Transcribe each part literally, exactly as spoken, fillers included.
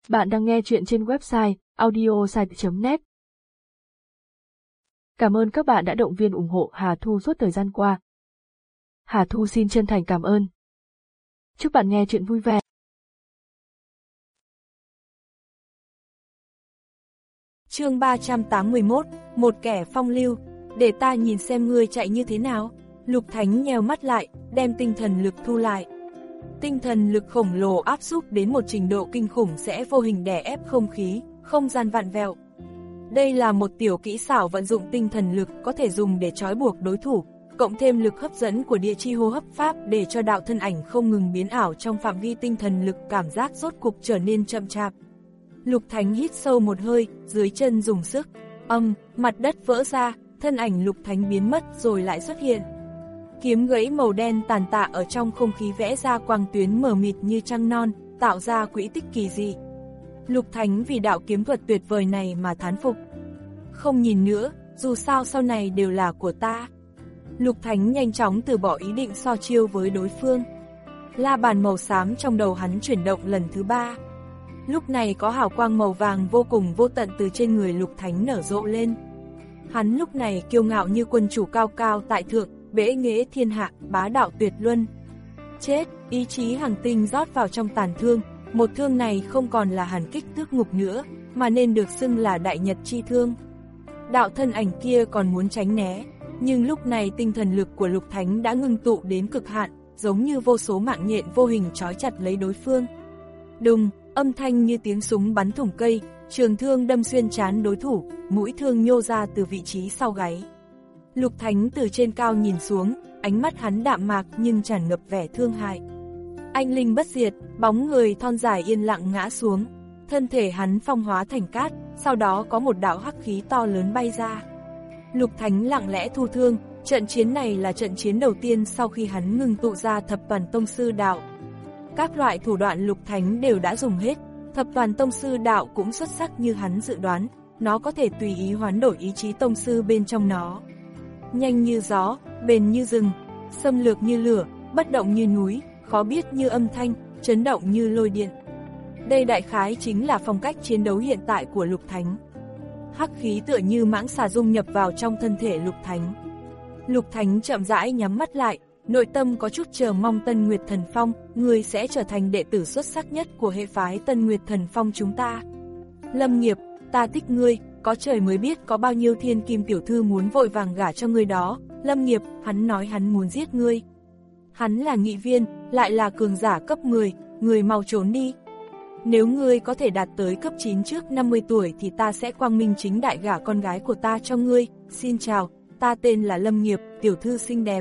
Bạn đang nghe chuyện trên website audiosite chấm net. Cảm ơn các bạn đã động viên ủng hộ Hà Thu suốt thời gian qua. Hà Thu xin chân thành cảm ơn. Chúc bạn nghe chuyện vui vẻ. Chương ba trăm tám mươi mốt, một kẻ phong lưu, để ta nhìn xem ngươi chạy như thế nào. Lục Thánh nheo mắt lại, đem tinh thần lực thu lại. Tinh thần lực khổng lồ áp xúc đến một trình độ kinh khủng sẽ vô hình đè ép không khí, không gian vặn vẹo. Đây là một tiểu kỹ xảo vận dụng tinh thần lực có thể dùng để trói buộc đối thủ, cộng thêm lực hấp dẫn của địa chi hô hấp pháp để cho đạo thân ảnh không ngừng biến ảo trong phạm vi tinh thần lực, cảm giác rốt cục trở nên chậm chạp. Lục Thánh hít sâu một hơi, dưới chân dùng sức, âm, mặt đất vỡ ra, thân ảnh Lục Thánh biến mất rồi lại xuất hiện. Kiếm gãy màu đen tàn tạ ở trong không khí vẽ ra quang tuyến mờ mịt như trăng non, tạo ra quỹ tích kỳ dị. Lục Thánh vì đạo kiếm thuật tuyệt vời này mà thán phục. Không nhìn nữa, dù sao sau này đều là của ta. Lục Thánh nhanh chóng từ bỏ ý định so chiêu với đối phương. La bàn màu xám trong đầu hắn chuyển động lần thứ ba. Lúc này có hào quang màu vàng vô cùng vô tận từ trên người Lục Thánh nở rộ lên. Hắn lúc này kiêu ngạo như quân chủ cao cao tại thượng, bẽ nghễ thiên hạ, bá đạo tuyệt luân. Chết, ý chí hàng tinh rót vào trong tàn thương, một thương này không còn là hàn kích tước ngục nữa, mà nên được xưng là đại nhật chi thương. Đạo thân ảnh kia còn muốn tránh né, nhưng lúc này tinh thần lực của Lục Thánh đã ngưng tụ đến cực hạn, giống như vô số mạng nhện vô hình trói chặt lấy đối phương. Đùng, âm thanh như tiếng súng bắn thủng cây, trường thương đâm xuyên trán đối thủ, mũi thương nhô ra từ vị trí sau gáy. Lục Thánh từ trên cao nhìn xuống, ánh mắt hắn đạm mạc nhưng tràn ngập vẻ thương hại. Anh linh bất diệt, bóng người thon dài yên lặng ngã xuống, thân thể hắn phong hóa thành cát, sau đó có một đạo hắc khí to lớn bay ra. Lục Thánh lặng lẽ thu thương, trận chiến này là trận chiến đầu tiên sau khi hắn ngừng tụ ra thập toàn tông sư đạo. Các loại thủ đoạn Lục Thánh đều đã dùng hết, thập toàn tông sư đạo cũng xuất sắc như hắn dự đoán, nó có thể tùy ý hoán đổi ý chí tông sư bên trong nó. Nhanh như gió, bền như rừng, xâm lược như lửa, bất động như núi, khó biết như âm thanh, chấn động như lôi điện. Đây đại khái chính là phong cách chiến đấu hiện tại của Lục Thánh. Hắc khí tựa như mãng xà dung nhập vào trong thân thể Lục Thánh. Lục Thánh chậm rãi nhắm mắt lại, nội tâm có chút chờ mong Tân Nguyệt Thần Phong, người sẽ trở thành đệ tử xuất sắc nhất của hệ phái Tân Nguyệt Thần Phong chúng ta. Lâm Nghiệp, ta thích ngươi, có trời mới biết có bao nhiêu thiên kim tiểu thư muốn vội vàng gả cho ngươi đó. Lâm Nghiệp, hắn nói hắn muốn giết ngươi. Hắn là nghị viên, lại là cường giả cấp mười, người mau trốn đi. Nếu ngươi có thể đạt tới cấp chín trước năm mươi tuổi thì ta sẽ quang minh chính đại gả con gái của ta cho ngươi. Xin chào, ta tên là Lâm Nghiệp, tiểu thư xinh đẹp.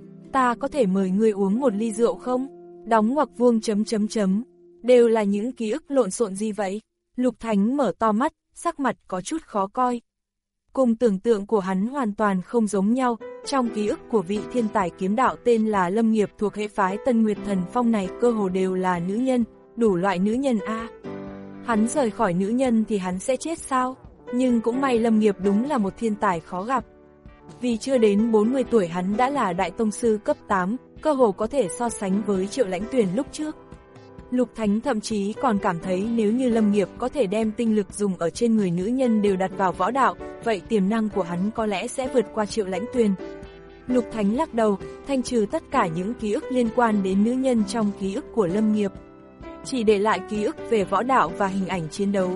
Ta có thể mời ngươi uống một ly rượu không? Đóng ngoặc vuông chấm chấm chấm. Đều là những ký ức lộn xộn gì vậy? Lục Thánh mở to mắt, sắc mặt có chút khó coi. Cùng tưởng tượng của hắn hoàn toàn không giống nhau, trong ký ức của vị thiên tài kiếm đạo tên là Lâm Nghiệp thuộc hệ phái Tân Nguyệt Thần Phong này cơ hồ đều là nữ nhân, đủ loại nữ nhân a. À. Hắn rời khỏi nữ nhân thì hắn sẽ chết sao? Nhưng cũng may Lâm Nghiệp đúng là một thiên tài khó gặp. Vì chưa đến bốn mươi tuổi hắn đã là đại tông sư cấp tám, cơ hồ có thể so sánh với Triệu Lãnh Tuyền lúc trước. Lục Thánh thậm chí còn cảm thấy nếu như Lâm Nghiệp có thể đem tinh lực dùng ở trên người nữ nhân đều đặt vào võ đạo, vậy tiềm năng của hắn có lẽ sẽ vượt qua Triệu Lãnh Tuyền. Lục Thánh lắc đầu, thanh trừ tất cả những ký ức liên quan đến nữ nhân trong ký ức của Lâm Nghiệp. Chỉ để lại ký ức về võ đạo và hình ảnh chiến đấu.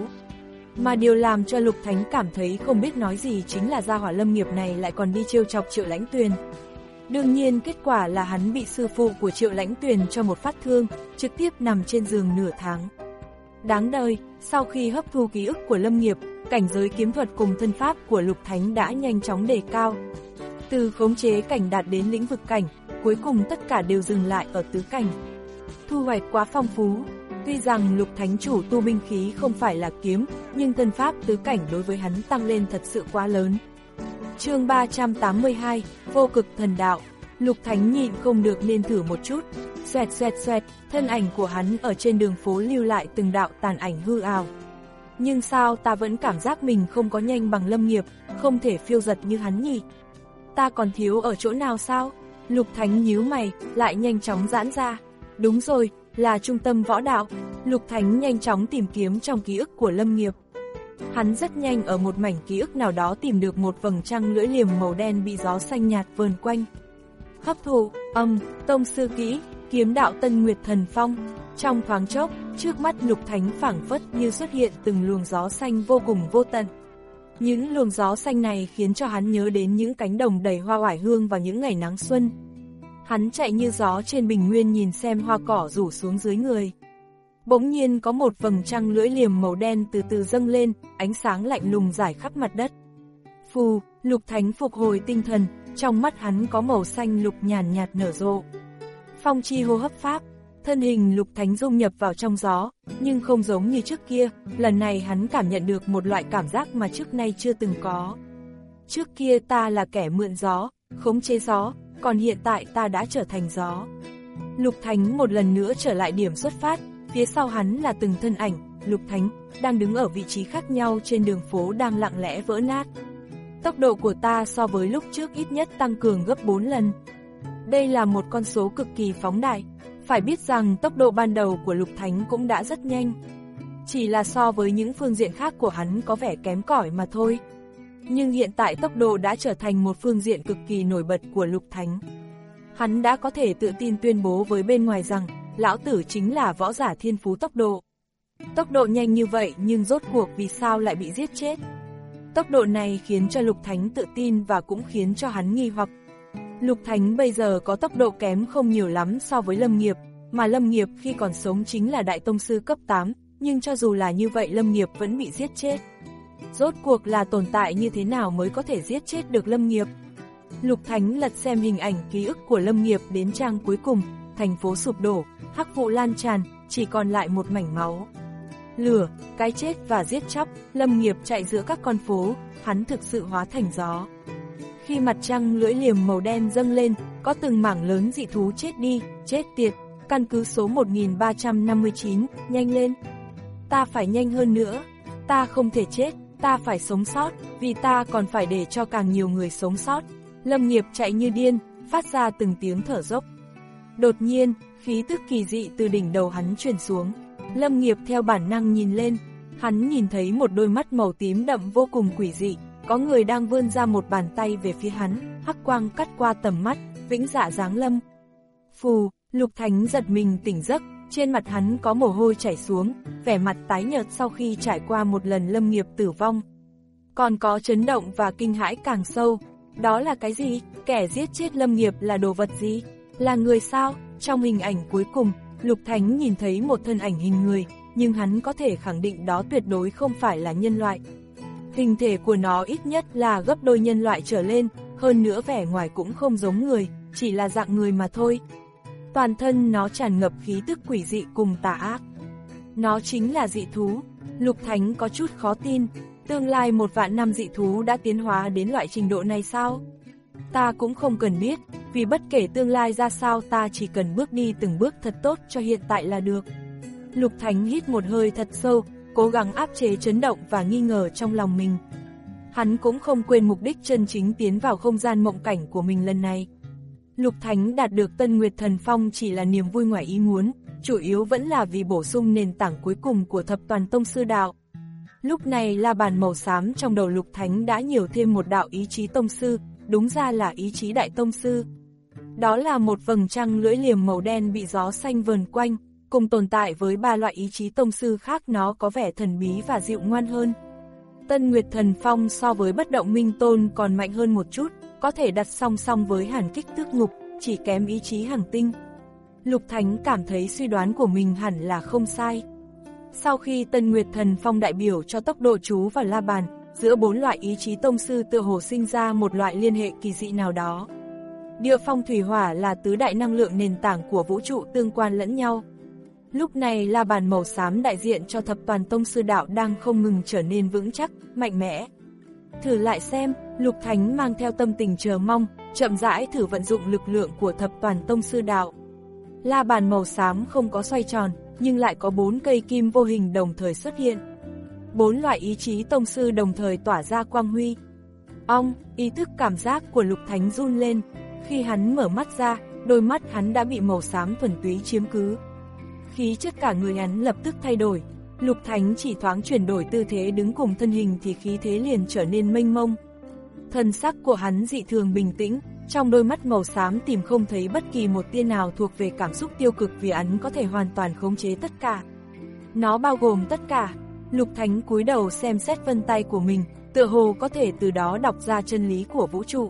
Mà điều làm cho Lục Thánh cảm thấy không biết nói gì chính là gia hỏa Lâm Nghiệp này lại còn đi trêu chọc Triệu Lãnh Tuyền. Đương nhiên kết quả là hắn bị sư phụ của Triệu Lãnh Tuyền cho một phát thương, trực tiếp nằm trên giường nửa tháng. Đáng đời, sau khi hấp thu ký ức của Lâm Nghiệp, cảnh giới kiếm thuật cùng thân pháp của Lục Thánh đã nhanh chóng đề cao. Từ khống chế cảnh đạt đến lĩnh vực cảnh, cuối cùng tất cả đều dừng lại ở tứ cảnh. Thu hoạch quá phong phú, tuy rằng Lục Thánh chủ tu binh khí không phải là kiếm, nhưng thân pháp tứ cảnh đối với hắn tăng lên thật sự quá lớn. Chương ba trăm tám mươi hai, vô cực thần đạo. Lục Thánh nhịn không được nên thử một chút. Xoẹt xoẹt xoẹt, thân ảnh của hắn ở trên đường phố lưu lại từng đạo tàn ảnh hư ảo. Nhưng sao ta vẫn cảm giác mình không có nhanh bằng Lâm Nghiệp, không thể phiêu giật như hắn nhỉ? Ta còn thiếu ở chỗ nào sao? Lục Thánh nhíu mày, lại nhanh chóng giãn ra. Đúng rồi, là trung tâm võ đạo. Lục Thánh nhanh chóng tìm kiếm trong ký ức của Lâm Nghiệp. Hắn rất nhanh ở một mảnh ký ức nào đó tìm được một vầng trăng lưỡi liềm màu đen bị gió xanh nhạt vờn quanh. Hấp thụ, âm, tông sư kỹ, kiếm đạo Tân Nguyệt Thần Phong. Trong thoáng chốc, trước mắt Lục Thánh phảng phất như xuất hiện từng luồng gió xanh vô cùng vô tận. Những luồng gió xanh này khiến cho hắn nhớ đến những cánh đồng đầy hoa oải hương vào những ngày nắng xuân. Hắn chạy như gió trên bình nguyên nhìn xem hoa cỏ rủ xuống dưới người. Bỗng nhiên có một vầng trăng lưỡi liềm màu đen từ từ dâng lên, ánh sáng lạnh lùng rải khắp mặt đất. Phù, Lục Thánh phục hồi tinh thần, trong mắt hắn có màu xanh lục nhàn nhạt nở rộ. Phong chi hô hấp pháp, thân hình Lục Thánh dung nhập vào trong gió, nhưng không giống như trước kia, lần này hắn cảm nhận được một loại cảm giác mà trước nay chưa từng có. Trước kia ta là kẻ mượn gió, khống chế gió, còn hiện tại ta đã trở thành gió. Lục Thánh một lần nữa trở lại điểm xuất phát, phía sau hắn là từng thân ảnh, Lục Thánh, đang đứng ở vị trí khác nhau trên đường phố đang lặng lẽ vỡ nát. Tốc độ của ta so với lúc trước ít nhất tăng cường gấp bốn lần. Đây là một con số cực kỳ phóng đại, phải biết rằng tốc độ ban đầu của Lục Thánh cũng đã rất nhanh. Chỉ là so với những phương diện khác của hắn có vẻ kém cỏi mà thôi. Nhưng hiện tại tốc độ đã trở thành một phương diện cực kỳ nổi bật của Lục Thánh. Hắn đã có thể tự tin tuyên bố với bên ngoài rằng, lão tử chính là võ giả thiên phú tốc độ. Tốc độ nhanh như vậy nhưng rốt cuộc vì sao lại bị giết chết? Tốc độ này khiến cho Lục Thánh tự tin và cũng khiến cho hắn nghi hoặc. Lục Thánh bây giờ có tốc độ kém không nhiều lắm so với Lâm Nghiệp, mà Lâm Nghiệp khi còn sống chính là đại tông sư cấp tám, nhưng cho dù là như vậy Lâm Nghiệp vẫn bị giết chết. Rốt cuộc là tồn tại như thế nào mới có thể giết chết được Lâm Nghiệp? Lục Thánh lật xem hình ảnh ký ức của Lâm Nghiệp đến trang cuối cùng, thành phố sụp đổ, hắc vụ lan tràn, chỉ còn lại một mảnh máu. Lửa, cái chết và giết chóc, Lâm Nghiệp chạy giữa các con phố, hắn thực sự hóa thành gió. Khi mặt trăng lưỡi liềm màu đen dâng lên, có từng mảng lớn dị thú chết đi, chết tiệt, căn cứ số một nghìn ba trăm năm mươi chín, nhanh lên. Ta phải nhanh hơn nữa, ta không thể chết, ta phải sống sót, vì ta còn phải để cho càng nhiều người sống sót. Lâm Nghiệp chạy như điên, phát ra từng tiếng thở dốc. Đột nhiên, khí tức kỳ dị từ đỉnh đầu hắn truyền xuống. Lâm Nghiệp theo bản năng nhìn lên, hắn nhìn thấy một đôi mắt màu tím đậm vô cùng quỷ dị, có người đang vươn ra một bàn tay về phía hắn, hắc quang cắt qua tầm mắt, vĩnh dạ giáng lâm. Phù, Lục Thánh giật mình tỉnh giấc, trên mặt hắn có mồ hôi chảy xuống, vẻ mặt tái nhợt sau khi trải qua một lần Lâm Nghiệp tử vong. Còn có chấn động và kinh hãi càng sâu, đó là cái gì? Kẻ giết chết Lâm Nghiệp là đồ vật gì? Là người sao? Trong hình ảnh cuối cùng, Lục Thánh nhìn thấy một thân ảnh hình người, nhưng hắn có thể khẳng định đó tuyệt đối không phải là nhân loại. Hình thể của nó ít nhất là gấp đôi nhân loại trở lên, hơn nữa vẻ ngoài cũng không giống người, chỉ là dạng người mà thôi. Toàn thân nó tràn ngập khí tức quỷ dị cùng tà ác. Nó chính là dị thú. Lục Thánh có chút khó tin, tương lai một vạn năm dị thú đã tiến hóa đến loại trình độ này sao? Ta cũng không cần biết, vì bất kể tương lai ra sao ta chỉ cần bước đi từng bước thật tốt cho hiện tại là được. Lục Thánh hít một hơi thật sâu, cố gắng áp chế chấn động và nghi ngờ trong lòng mình. Hắn cũng không quên mục đích chân chính tiến vào không gian mộng cảnh của mình lần này. Lục Thánh đạt được Tân Nguyệt Thần Phong chỉ là niềm vui ngoài ý muốn, chủ yếu vẫn là vì bổ sung nền tảng cuối cùng của thập toàn tông sư đạo. Lúc này la bàn màu xám trong đầu Lục Thánh đã nhiều thêm một đạo ý chí tông sư, đúng ra là ý chí đại tông sư. Đó là một vầng trăng lưỡi liềm màu đen bị gió xanh vờn quanh, cùng tồn tại với ba loại ý chí tông sư khác nó có vẻ thần bí và dịu ngoan hơn. Tân Nguyệt Thần Phong so với bất động minh tôn còn mạnh hơn một chút, có thể đặt song song với hàn kích tước ngục, chỉ kém ý chí hằng tinh. Lục Thánh cảm thấy suy đoán của mình hẳn là không sai. Sau khi Tân Nguyệt Thần Phong đại biểu cho tốc độ chú và la bàn, giữa bốn loại ý chí tông sư tựa hồ sinh ra một loại liên hệ kỳ dị nào đó. Địa phong thủy hỏa là tứ đại năng lượng nền tảng của vũ trụ tương quan lẫn nhau. Lúc này la bàn màu xám đại diện cho thập toàn tông sư đạo đang không ngừng trở nên vững chắc, mạnh mẽ. Thử lại xem, Lục Thánh mang theo tâm tình chờ mong, chậm rãi thử vận dụng lực lượng của thập toàn tông sư đạo. La bàn màu xám không có xoay tròn, nhưng lại có bốn cây kim vô hình đồng thời xuất hiện. Bốn loại ý chí tông sư đồng thời tỏa ra quang huy. Ong, ý thức cảm giác của Lục Thánh run lên, khi hắn mở mắt ra, đôi mắt hắn đã bị màu xám thuần túy chiếm cứ. Khí chất cả người hắn lập tức thay đổi. Lục Thánh chỉ thoáng chuyển đổi tư thế đứng cùng thân hình thì khí thế liền trở nên mênh mông. Thân sắc của hắn dị thường bình tĩnh, trong đôi mắt màu xám tìm không thấy bất kỳ một tia nào thuộc về cảm xúc tiêu cực vì hắn có thể hoàn toàn khống chế tất cả. Nó bao gồm tất cả. Lục Thánh cúi đầu xem xét vân tay của mình, tựa hồ có thể từ đó đọc ra chân lý của vũ trụ.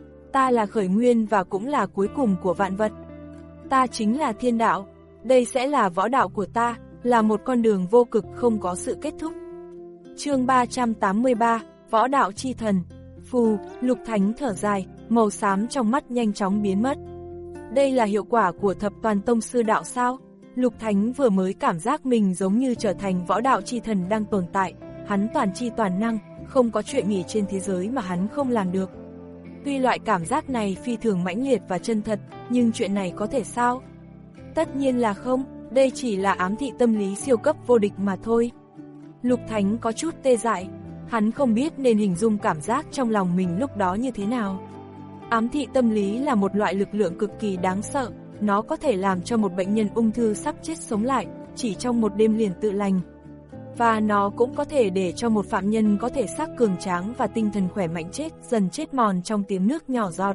Ta là khởi nguyên và cũng là cuối cùng của vạn vật. Ta chính là thiên đạo, đây sẽ là võ đạo của ta, là một con đường vô cực không có sự kết thúc. Chương ba trăm tám mươi ba, Võ đạo chi thần. Phù, Lục Thánh thở dài, màu xám trong mắt nhanh chóng biến mất. Đây là hiệu quả của thập toàn tông sư đạo sao? Lục Thánh vừa mới cảm giác mình giống như trở thành võ đạo chi thần đang tồn tại, hắn toàn chi toàn năng, không có chuyện nghỉ trên thế giới mà hắn không làm được. Tuy loại cảm giác này phi thường mãnh liệt và chân thật, nhưng chuyện này có thể sao? Tất nhiên là không, đây chỉ là ám thị tâm lý siêu cấp vô địch mà thôi. Lục Thánh có chút tê dại, hắn không biết nên hình dung cảm giác trong lòng mình lúc đó như thế nào. Ám thị tâm lý là một loại lực lượng cực kỳ đáng sợ, nó có thể làm cho một bệnh nhân ung thư sắp chết sống lại, chỉ trong một đêm liền tự lành. Và nó cũng có thể để cho một phạm nhân có thể xác cường tráng và tinh thần khỏe mạnh chết dần chết mòn trong tiếng nước nhỏ giọt.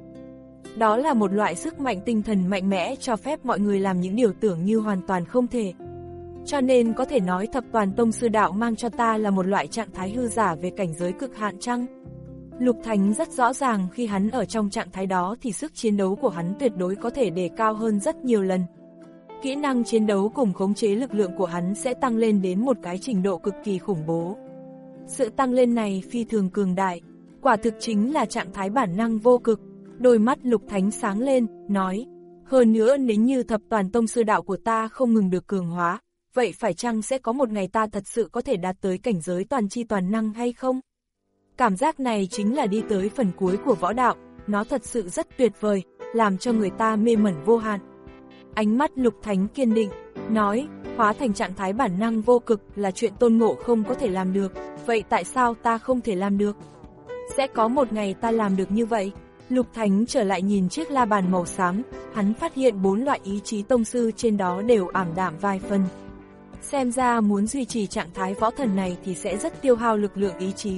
Đó là một loại sức mạnh tinh thần mạnh mẽ cho phép mọi người làm những điều tưởng như hoàn toàn không thể. Cho nên có thể nói thập toàn tông sư đạo mang cho ta là một loại trạng thái hư giả về cảnh giới cực hạn chăng? Lục Thánh rất rõ ràng khi hắn ở trong trạng thái đó thì sức chiến đấu của hắn tuyệt đối có thể đề cao hơn rất nhiều lần. Kỹ năng chiến đấu cùng khống chế lực lượng của hắn sẽ tăng lên đến một cái trình độ cực kỳ khủng bố. Sự tăng lên này phi thường cường đại, quả thực chính là trạng thái bản năng vô cực. Đôi mắt Lục Thánh sáng lên, nói, hơn nữa nếu như thập toàn tông sư đạo của ta không ngừng được cường hóa, vậy phải chăng sẽ có một ngày ta thật sự có thể đạt tới cảnh giới toàn chi toàn năng hay không? Cảm giác này chính là đi tới phần cuối của võ đạo, nó thật sự rất tuyệt vời, làm cho người ta mê mẩn vô hạn. Ánh mắt Lục Thánh kiên định, nói, hóa thành trạng thái bản năng vô cực là chuyện Tôn Ngộ không có thể làm được, vậy tại sao ta không thể làm được? Sẽ có một ngày ta làm được như vậy. Lục Thánh trở lại nhìn chiếc la bàn màu xám, hắn phát hiện bốn loại ý chí tông sư trên đó đều ảm đạm vài phần. Xem ra muốn duy trì trạng thái võ thần này thì sẽ rất tiêu hao lực lượng ý chí.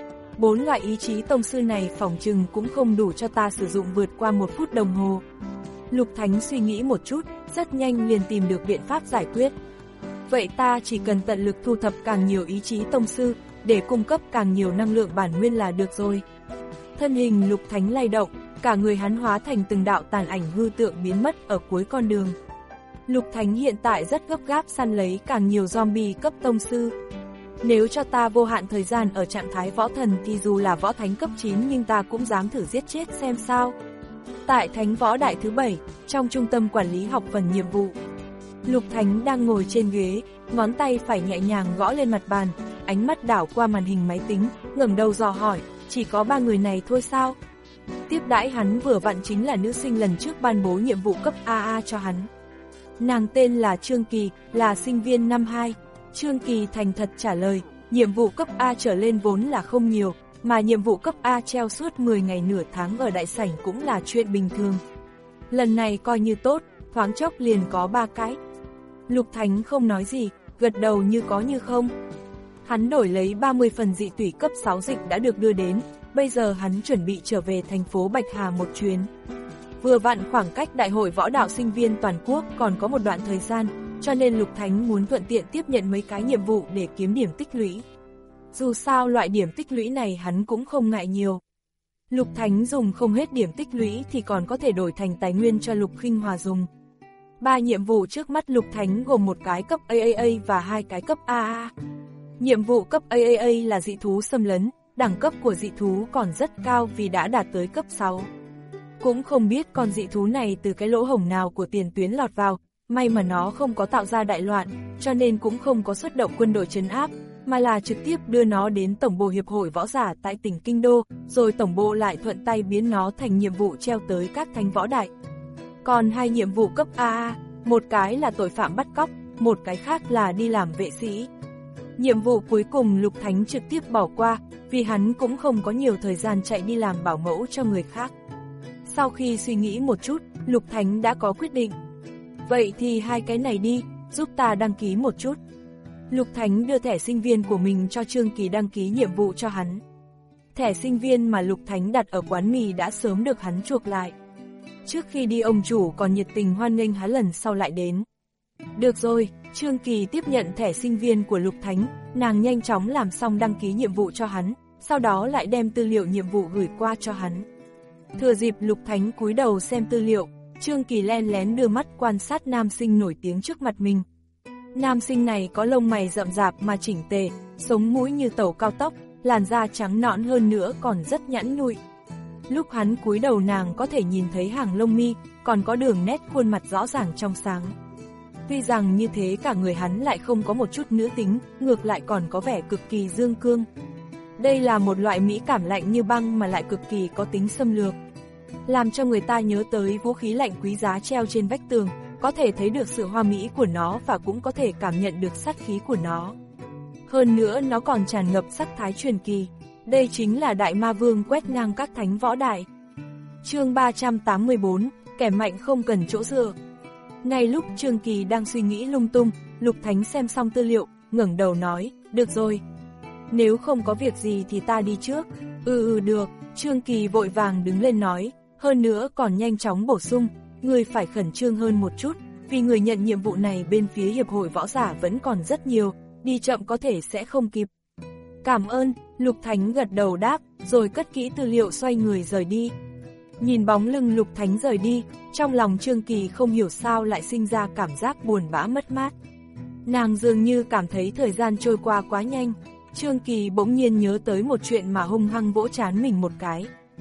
Bốn loại ý chí tông sư này phỏng chừng cũng không đủ cho ta sử dụng vượt qua một phút đồng hồ. Lục Thánh suy nghĩ một chút, rất nhanh liền tìm được biện pháp giải quyết. Vậy ta chỉ cần tận lực thu thập càng nhiều ý chí tông sư, để cung cấp càng nhiều năng lượng bản nguyên là được rồi. Thân hình Lục Thánh lay động, cả người hắn hóa thành từng đạo tàn ảnh hư tượng biến mất ở cuối con đường. Lục Thánh hiện tại rất gấp gáp săn lấy càng nhiều zombie cấp tông sư. Nếu cho ta vô hạn thời gian ở trạng thái võ thần thì dù là võ thánh cấp chín nhưng ta cũng dám thử giết chết xem sao. Tại Thánh Võ Đại thứ bảy, trong trung tâm quản lý học phần nhiệm vụ, Lục Thánh đang ngồi trên ghế, ngón tay phải nhẹ nhàng gõ lên mặt bàn, ánh mắt đảo qua màn hình máy tính, ngẩng đầu dò hỏi, chỉ có ba người này thôi sao? Tiếp đãi hắn vừa vặn chính là nữ sinh lần trước ban bố nhiệm vụ cấp a a cho hắn. Nàng tên là Trương Kỳ, là sinh viên năm hai. Trương Kỳ thành thật trả lời, nhiệm vụ cấp A trở lên vốn là không nhiều, mà nhiệm vụ cấp A treo suốt mười ngày nửa tháng ở đại sảnh cũng là chuyện bình thường. Lần này coi như tốt, thoáng chốc liền có ba cái. Lục Thánh không nói gì, gật đầu như có như không. Hắn đổi lấy ba mươi phần dị tủy cấp sáu dịch đã được đưa đến, bây giờ hắn chuẩn bị trở về thành phố Bạch Hà một chuyến. Vừa vặn khoảng cách đại hội võ đạo sinh viên toàn quốc còn có một đoạn thời gian, cho nên Lục Thánh muốn thuận tiện tiếp nhận mấy cái nhiệm vụ để kiếm điểm tích lũy. Dù sao loại điểm tích lũy này hắn cũng không ngại nhiều. Lục Thánh dùng không hết điểm tích lũy thì còn có thể đổi thành tài nguyên cho Lục Khinh Hòa dùng. Ba nhiệm vụ trước mắt Lục Thánh gồm một cái cấp a a a và hai cái cấp a a. Nhiệm vụ cấp a a a là dị thú xâm lấn, đẳng cấp của dị thú còn rất cao vì đã đạt tới cấp sáu. Cũng không biết con dị thú này từ cái lỗ hổng nào của tiền tuyến lọt vào, may mà nó không có tạo ra đại loạn, cho nên cũng không có xuất động quân đội trấn áp, mà là trực tiếp đưa nó đến Tổng bộ Hiệp hội Võ giả tại tỉnh Kinh Đô, rồi Tổng bộ lại thuận tay biến nó thành nhiệm vụ treo tới các thánh võ đại. Còn hai nhiệm vụ cấp a a, một cái là tội phạm bắt cóc, một cái khác là đi làm vệ sĩ. Nhiệm vụ cuối cùng Lục Thánh trực tiếp bỏ qua, vì hắn cũng không có nhiều thời gian chạy đi làm bảo mẫu cho người khác. Sau khi suy nghĩ một chút, Lục Thánh đã có quyết định. Vậy thì hai cái này đi, giúp ta đăng ký một chút. Lục Thánh đưa thẻ sinh viên của mình cho Trương Kỳ đăng ký nhiệm vụ cho hắn. Thẻ sinh viên mà Lục Thánh đặt ở quán mì đã sớm được hắn chuộc lại. Trước khi đi ông chủ còn nhiệt tình hoan nghênh hắn lần sau lại đến. Được rồi, Trương Kỳ tiếp nhận thẻ sinh viên của Lục Thánh, nàng nhanh chóng làm xong đăng ký nhiệm vụ cho hắn, sau đó lại đem tư liệu nhiệm vụ gửi qua cho hắn. Thừa dịp Lục Thánh cúi đầu xem tư liệu, Trương Kỳ len lén đưa mắt quan sát nam sinh nổi tiếng trước mặt mình. Nam sinh này có lông mày rậm rạp mà chỉnh tề, sống mũi như tàu cao tốc, làn da trắng nõn hơn nữa còn rất nhẵn nhụi. Lúc hắn cúi đầu nàng có thể nhìn thấy hàng lông mi, còn có đường nét khuôn mặt rõ ràng trong sáng. Tuy rằng như thế cả người hắn lại không có một chút nữ tính, ngược lại còn có vẻ cực kỳ dương cương. Đây là một loại mỹ cảm lạnh như băng mà lại cực kỳ có tính xâm lược, làm cho người ta nhớ tới vũ khí lạnh quý giá treo trên vách tường, có thể thấy được sự hoa mỹ của nó và cũng có thể cảm nhận được sát khí của nó. Hơn nữa nó còn tràn ngập sắc thái truyền kỳ. Đây chính là Đại Ma Vương quét ngang các thánh võ đại. Chương ba trăm tám mươi bốn, kẻ mạnh không cần chỗ dựa. Ngay lúc Trương Kỳ đang suy nghĩ lung tung, Lục Thánh xem xong tư liệu, ngẩng đầu nói, được rồi. Nếu không có việc gì thì ta đi trước. Ừ ừ được, Trương Kỳ vội vàng đứng lên nói, hơn nữa còn nhanh chóng bổ sung, người phải khẩn trương hơn một chút, vì người nhận nhiệm vụ này bên phía Hiệp hội Võ giả vẫn còn rất nhiều, đi chậm có thể sẽ không kịp. Cảm ơn, Lục Thánh gật đầu đáp, rồi cất kỹ tư liệu xoay người rời đi. Nhìn bóng lưng Lục Thánh rời đi, trong lòng Trương Kỳ không hiểu sao lại sinh ra cảm giác buồn bã mất mát. Nàng dường như cảm thấy thời gian trôi qua quá nhanh. Trương Kỳ bỗng nhiên nhớ tới một chuyện mà hung hăng vỗ trán mình một cái.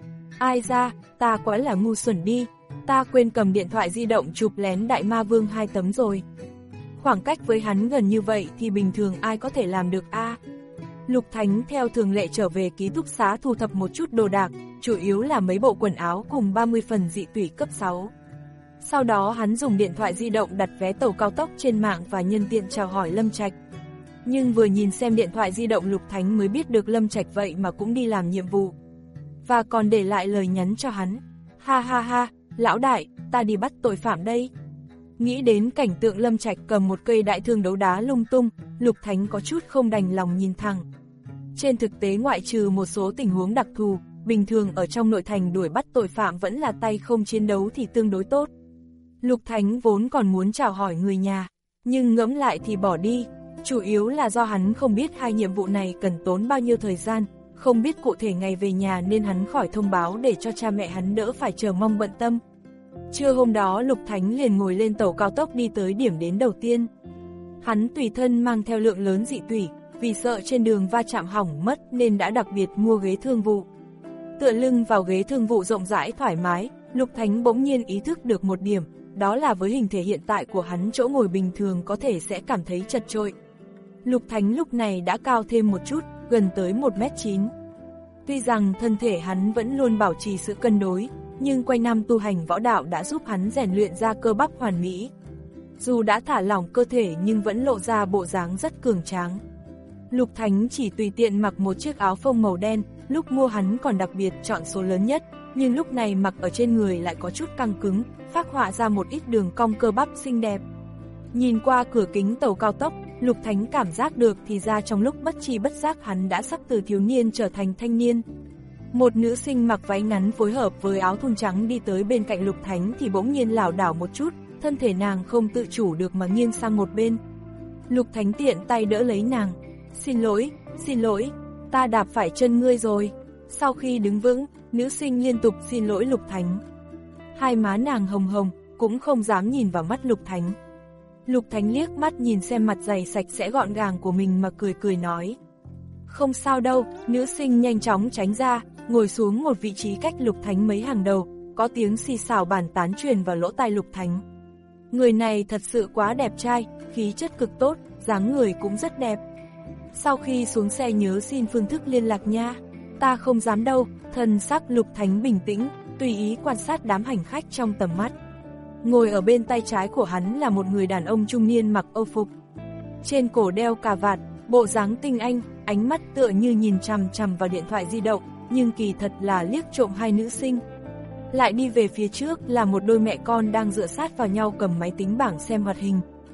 Ai ra, ta quá là ngu xuẩn đi, ta quên cầm điện thoại di động chụp lén Đại Ma Vương hai tấm rồi. Khoảng cách với hắn gần như vậy thì bình thường ai có thể làm được a? À? Lục Thánh theo thường lệ trở về ký túc xá thu thập một chút đồ đạc, chủ yếu là mấy bộ quần áo cùng ba mươi phần dị tủy cấp sáu. Sau đó hắn dùng điện thoại di động đặt vé tàu cao tốc trên mạng và nhân tiện chào hỏi Lâm Trạch. Nhưng vừa nhìn xem điện thoại di động Lục Thánh mới biết được Lâm Trạch vậy mà cũng đi làm nhiệm vụ. Và còn để lại lời nhắn cho hắn. Ha ha ha, lão đại, ta đi bắt tội phạm đây. Nghĩ đến cảnh tượng Lâm Trạch cầm một cây đại thương đấu đá lung tung, Lục Thánh có chút không đành lòng nhìn thẳng. Trên thực tế ngoại trừ một số tình huống đặc thù, bình thường ở trong nội thành đuổi bắt tội phạm vẫn là tay không chiến đấu thì tương đối tốt. Lục Thánh vốn còn muốn chào hỏi người nhà, nhưng ngẫm lại thì bỏ đi, chủ yếu là do hắn không biết hai nhiệm vụ này cần tốn bao nhiêu thời gian, không biết cụ thể ngày về nhà nên hắn khỏi thông báo để cho cha mẹ hắn đỡ phải chờ mong bận tâm. Trưa hôm đó Lục Thánh liền ngồi lên tàu cao tốc đi tới điểm đến đầu tiên. Hắn tùy thân mang theo lượng lớn dị tủy, vì sợ trên đường va chạm hỏng mất nên đã đặc biệt mua ghế thương vụ. Tựa lưng vào ghế thương vụ rộng rãi thoải mái, Lục Thánh bỗng nhiên ý thức được một điểm, đó là với hình thể hiện tại của hắn chỗ ngồi bình thường có thể sẽ cảm thấy chật chội. Lục Thánh lúc này đã cao thêm một chút, gần tới một mét chín. Tuy rằng thân thể hắn vẫn luôn bảo trì sự cân đối, nhưng quanh năm tu hành võ đạo đã giúp hắn rèn luyện ra cơ bắp hoàn mỹ. Dù đã thả lỏng cơ thể nhưng vẫn lộ ra bộ dáng rất cường tráng. Lục Thánh chỉ tùy tiện mặc một chiếc áo phông màu đen, lúc mua hắn còn đặc biệt chọn số lớn nhất, nhưng lúc này mặc ở trên người lại có chút căng cứng, phác họa ra một ít đường cong cơ bắp xinh đẹp. Nhìn qua cửa kính tàu cao tốc, Lục Thánh cảm giác được thì ra trong lúc bất tri bất giác hắn đã sắp từ thiếu niên trở thành thanh niên. Một nữ sinh mặc váy ngắn phối hợp với áo thun trắng đi tới bên cạnh Lục Thánh thì bỗng nhiên lảo đảo một chút, thân thể nàng không tự chủ được mà nghiêng sang một bên. Lục Thánh tiện tay đỡ lấy nàng. Xin lỗi, xin lỗi, ta đạp phải chân ngươi rồi. Sau khi đứng vững, nữ sinh liên tục xin lỗi Lục Thánh. Hai má nàng hồng hồng, cũng không dám nhìn vào mắt Lục Thánh. Lục Thánh liếc mắt nhìn xem mặt giày sạch sẽ gọn gàng của mình mà cười cười nói. Không sao đâu, nữ sinh nhanh chóng tránh ra, ngồi xuống một vị trí cách Lục Thánh mấy hàng đầu, có tiếng xì xào bàn tán truyền vào lỗ tai Lục Thánh. Người này thật sự quá đẹp trai, khí chất cực tốt, dáng người cũng rất đẹp. Sau khi xuống xe nhớ xin phương thức liên lạc nha. Ta không dám đâu, thần sắc Lục Thánh bình tĩnh, tùy ý quan sát đám hành khách trong tầm mắt. Ngồi ở bên tay trái của hắn là một người đàn ông trung niên mặc âu phục. Trên cổ đeo cà vạt, bộ dáng tinh anh, ánh mắt tựa như nhìn chằm chằm vào điện thoại di động, nhưng kỳ thật là liếc trộm hai nữ sinh. Lại đi về phía trước là một đôi mẹ con đang dựa sát vào nhau cầm máy tính bảng xem hoạt hình.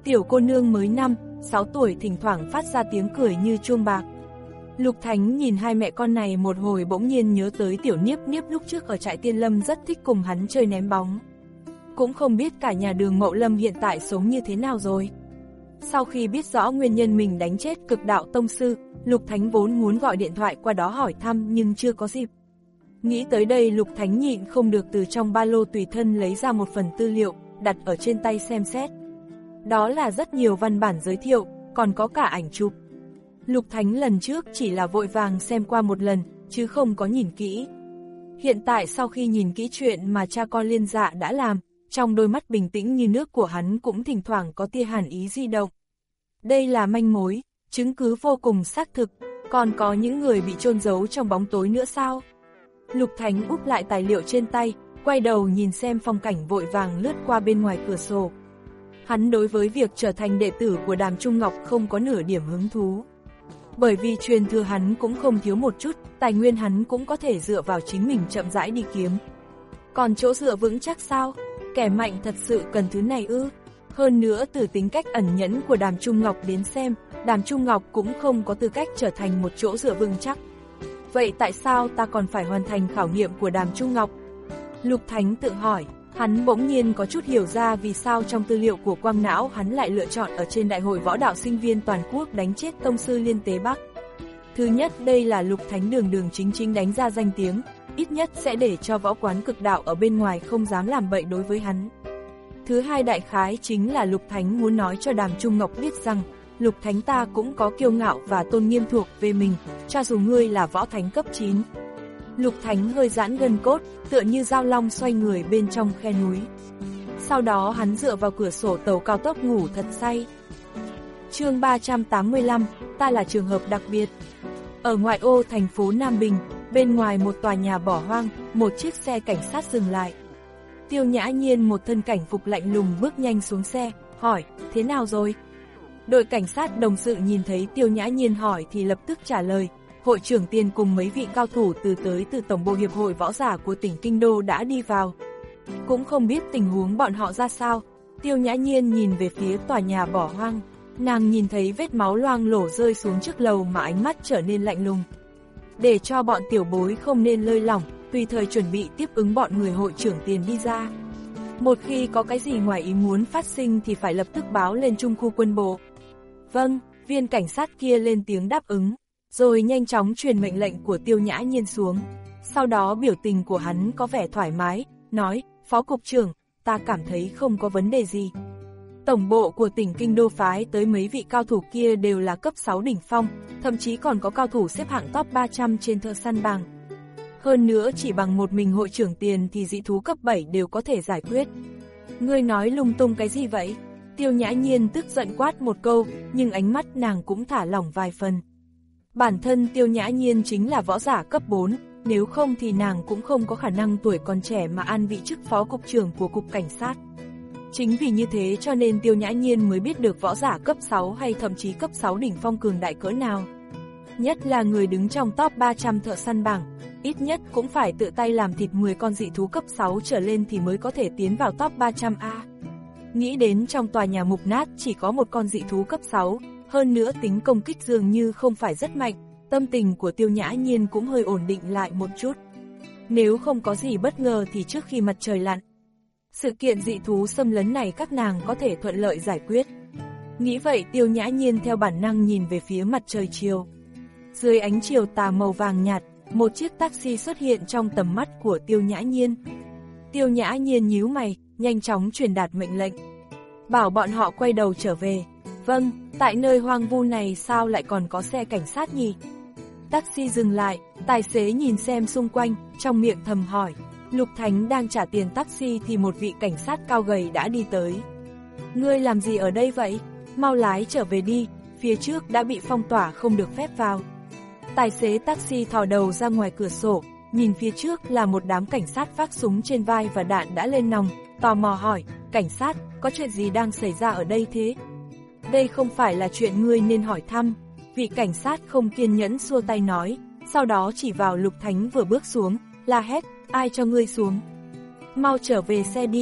Tiểu cô nương mới năm, sáu tuổi thỉnh thoảng phát ra tiếng cười như chuông bạc. Lục Thánh nhìn hai mẹ con này một hồi bỗng nhiên nhớ tới Tiểu Niếp Niếp lúc trước ở trại Tiên Lâm rất thích cùng hắn chơi ném bóng. Cũng không biết cả nhà Đường Mậu Lâm hiện tại sống như thế nào rồi. Sau khi biết rõ nguyên nhân mình đánh chết Cực Đạo Tông Sư, Lục Thánh vốn muốn gọi điện thoại qua đó hỏi thăm nhưng chưa có dịp. Nghĩ tới đây Lục Thánh nhịn không được từ trong ba lô tùy thân lấy ra một phần tư liệu, đặt ở trên tay xem xét. Đó là rất nhiều văn bản giới thiệu, còn có cả ảnh chụp. Lục Thánh lần trước chỉ là vội vàng xem qua một lần, chứ không có nhìn kỹ. Hiện tại sau khi nhìn kỹ chuyện mà cha con Liên Dạ đã làm, trong đôi mắt bình tĩnh như nước của hắn cũng thỉnh thoảng có tia hàn ý di động. Đây là manh mối, chứng cứ vô cùng xác thực, còn có những người bị chôn giấu trong bóng tối nữa sao? Lục Thánh úp lại tài liệu trên tay, quay đầu nhìn xem phong cảnh vội vàng lướt qua bên ngoài cửa sổ. Hắn đối với việc trở thành đệ tử của Đàm Trung Ngọc không có nửa điểm hứng thú. Bởi vì truyền thừa hắn cũng không thiếu một chút, tài nguyên hắn cũng có thể dựa vào chính mình chậm rãi đi kiếm. Còn chỗ dựa vững chắc sao? Kẻ mạnh thật sự cần thứ này ư? Hơn nữa từ tính cách ẩn nhẫn của Đàm Trung Ngọc đến xem, Đàm Trung Ngọc cũng không có tư cách trở thành một chỗ dựa vững chắc. Vậy tại sao ta còn phải hoàn thành khảo nghiệm của Đàm Trung Ngọc? Lục Thánh tự hỏi, hắn bỗng nhiên có chút hiểu ra vì sao trong tư liệu của Quang Não hắn lại lựa chọn ở trên đại hội võ đạo sinh viên toàn quốc đánh chết Tông sư Liên Tế Bắc. Thứ nhất, đây là Lục Thánh đường đường chính chính đánh ra danh tiếng, ít nhất sẽ để cho võ quán cực đạo ở bên ngoài không dám làm bậy đối với hắn. Thứ hai, đại khái chính là Lục Thánh muốn nói cho Đàm Trung Ngọc biết rằng, Lục Thánh ta cũng có kiêu ngạo và tôn nghiêm thuộc về mình, cho dù ngươi là võ thánh cấp chín. Lục Thánh hơi giãn gân cốt, tựa như dao long xoay người bên trong khe núi. Sau đó hắn dựa vào cửa sổ tàu cao tốc ngủ thật say. Chương ba trăm tám mươi lăm, ta là trường hợp đặc biệt. Ở ngoại ô thành phố Nam Bình, bên ngoài một tòa nhà bỏ hoang, một chiếc xe cảnh sát dừng lại. Tiêu Nhã Nhiên một thân cảnh phục lạnh lùng bước nhanh xuống xe, hỏi, thế nào rồi? Đội cảnh sát đồng sự nhìn thấy Tiêu Nhã Nhiên hỏi thì lập tức trả lời, hội trưởng Tiền cùng mấy vị cao thủ từ tới từ Tổng bộ Hiệp hội Võ giả của tỉnh Kinh Đô đã đi vào. Cũng không biết tình huống bọn họ ra sao. Tiêu Nhã Nhiên nhìn về phía tòa nhà bỏ hoang, nàng nhìn thấy vết máu loang lổ rơi xuống trước lầu mà ánh mắt trở nên lạnh lùng. Để cho bọn tiểu bối không nên lơi lỏng, tùy thời chuẩn bị tiếp ứng bọn người hội trưởng Tiền đi ra. Một khi có cái gì ngoài ý muốn phát sinh thì phải lập tức báo lên trung khu quân bộ. Vâng, viên cảnh sát kia lên tiếng đáp ứng, rồi nhanh chóng truyền mệnh lệnh của Tiêu Nhã Nhiên xuống. Sau đó biểu tình của hắn có vẻ thoải mái, nói, Phó Cục trưởng, ta cảm thấy không có vấn đề gì. Tổng bộ của tỉnh Kinh Đô phái tới mấy vị cao thủ kia đều là cấp sáu đỉnh phong, thậm chí còn có cao thủ xếp hạng top ba trăm trên thợ săn bảng. Hơn nữa chỉ bằng một mình hội trưởng Tiền thì dị thú cấp bảy đều có thể giải quyết. Ngươi nói lung tung cái gì vậy? Tiêu Nhã Nhiên tức giận quát một câu, nhưng ánh mắt nàng cũng thả lỏng vài phần. Bản thân Tiêu Nhã Nhiên chính là võ giả cấp bốn, nếu không thì nàng cũng không có khả năng tuổi còn trẻ mà an vị chức phó cục trưởng của cục cảnh sát. Chính vì như thế cho nên Tiêu Nhã Nhiên mới biết được võ giả cấp sáu hay thậm chí cấp sáu đỉnh phong cường đại cỡ nào. Nhất là người đứng trong top ba trăm thợ săn bảng, ít nhất cũng phải tự tay làm thịt mười con dị thú cấp sáu trở lên thì mới có thể tiến vào top ba trăm A. Nghĩ đến trong tòa nhà mục nát chỉ có một con dị thú cấp sáu, hơn nữa tính công kích dường như không phải rất mạnh, tâm tình của Tiêu Nhã Nhiên cũng hơi ổn định lại một chút. Nếu không có gì bất ngờ thì trước khi mặt trời lặn, sự kiện dị thú xâm lấn này các nàng có thể thuận lợi giải quyết. Nghĩ vậy Tiêu Nhã Nhiên theo bản năng nhìn về phía mặt trời chiều. Dưới ánh chiều tà màu vàng nhạt, một chiếc taxi xuất hiện trong tầm mắt của Tiêu Nhã Nhiên. Tiêu Nhã Nhiên nhíu mày, nhanh chóng truyền đạt mệnh lệnh. Bảo bọn họ quay đầu trở về. Vâng, tại nơi hoang vu này sao lại còn có xe cảnh sát nhỉ? Taxi dừng lại, tài xế nhìn xem xung quanh, trong miệng thầm hỏi. Lục Thánh đang trả tiền taxi thì một vị cảnh sát cao gầy đã đi tới. Ngươi làm gì ở đây vậy? Mau lái trở về đi, phía trước đã bị phong tỏa không được phép vào. Tài xế taxi thò đầu ra ngoài cửa sổ, nhìn phía trước là một đám cảnh sát vác súng trên vai và đạn đã lên nòng, tò mò hỏi, cảnh sát, có chuyện gì đang xảy ra ở đây thế? Đây không phải là chuyện ngươi nên hỏi thăm, vị cảnh sát không kiên nhẫn xua tay nói, sau đó chỉ vào Lục Thánh vừa bước xuống, la hét, ai cho ngươi xuống? Mau trở về xe đi.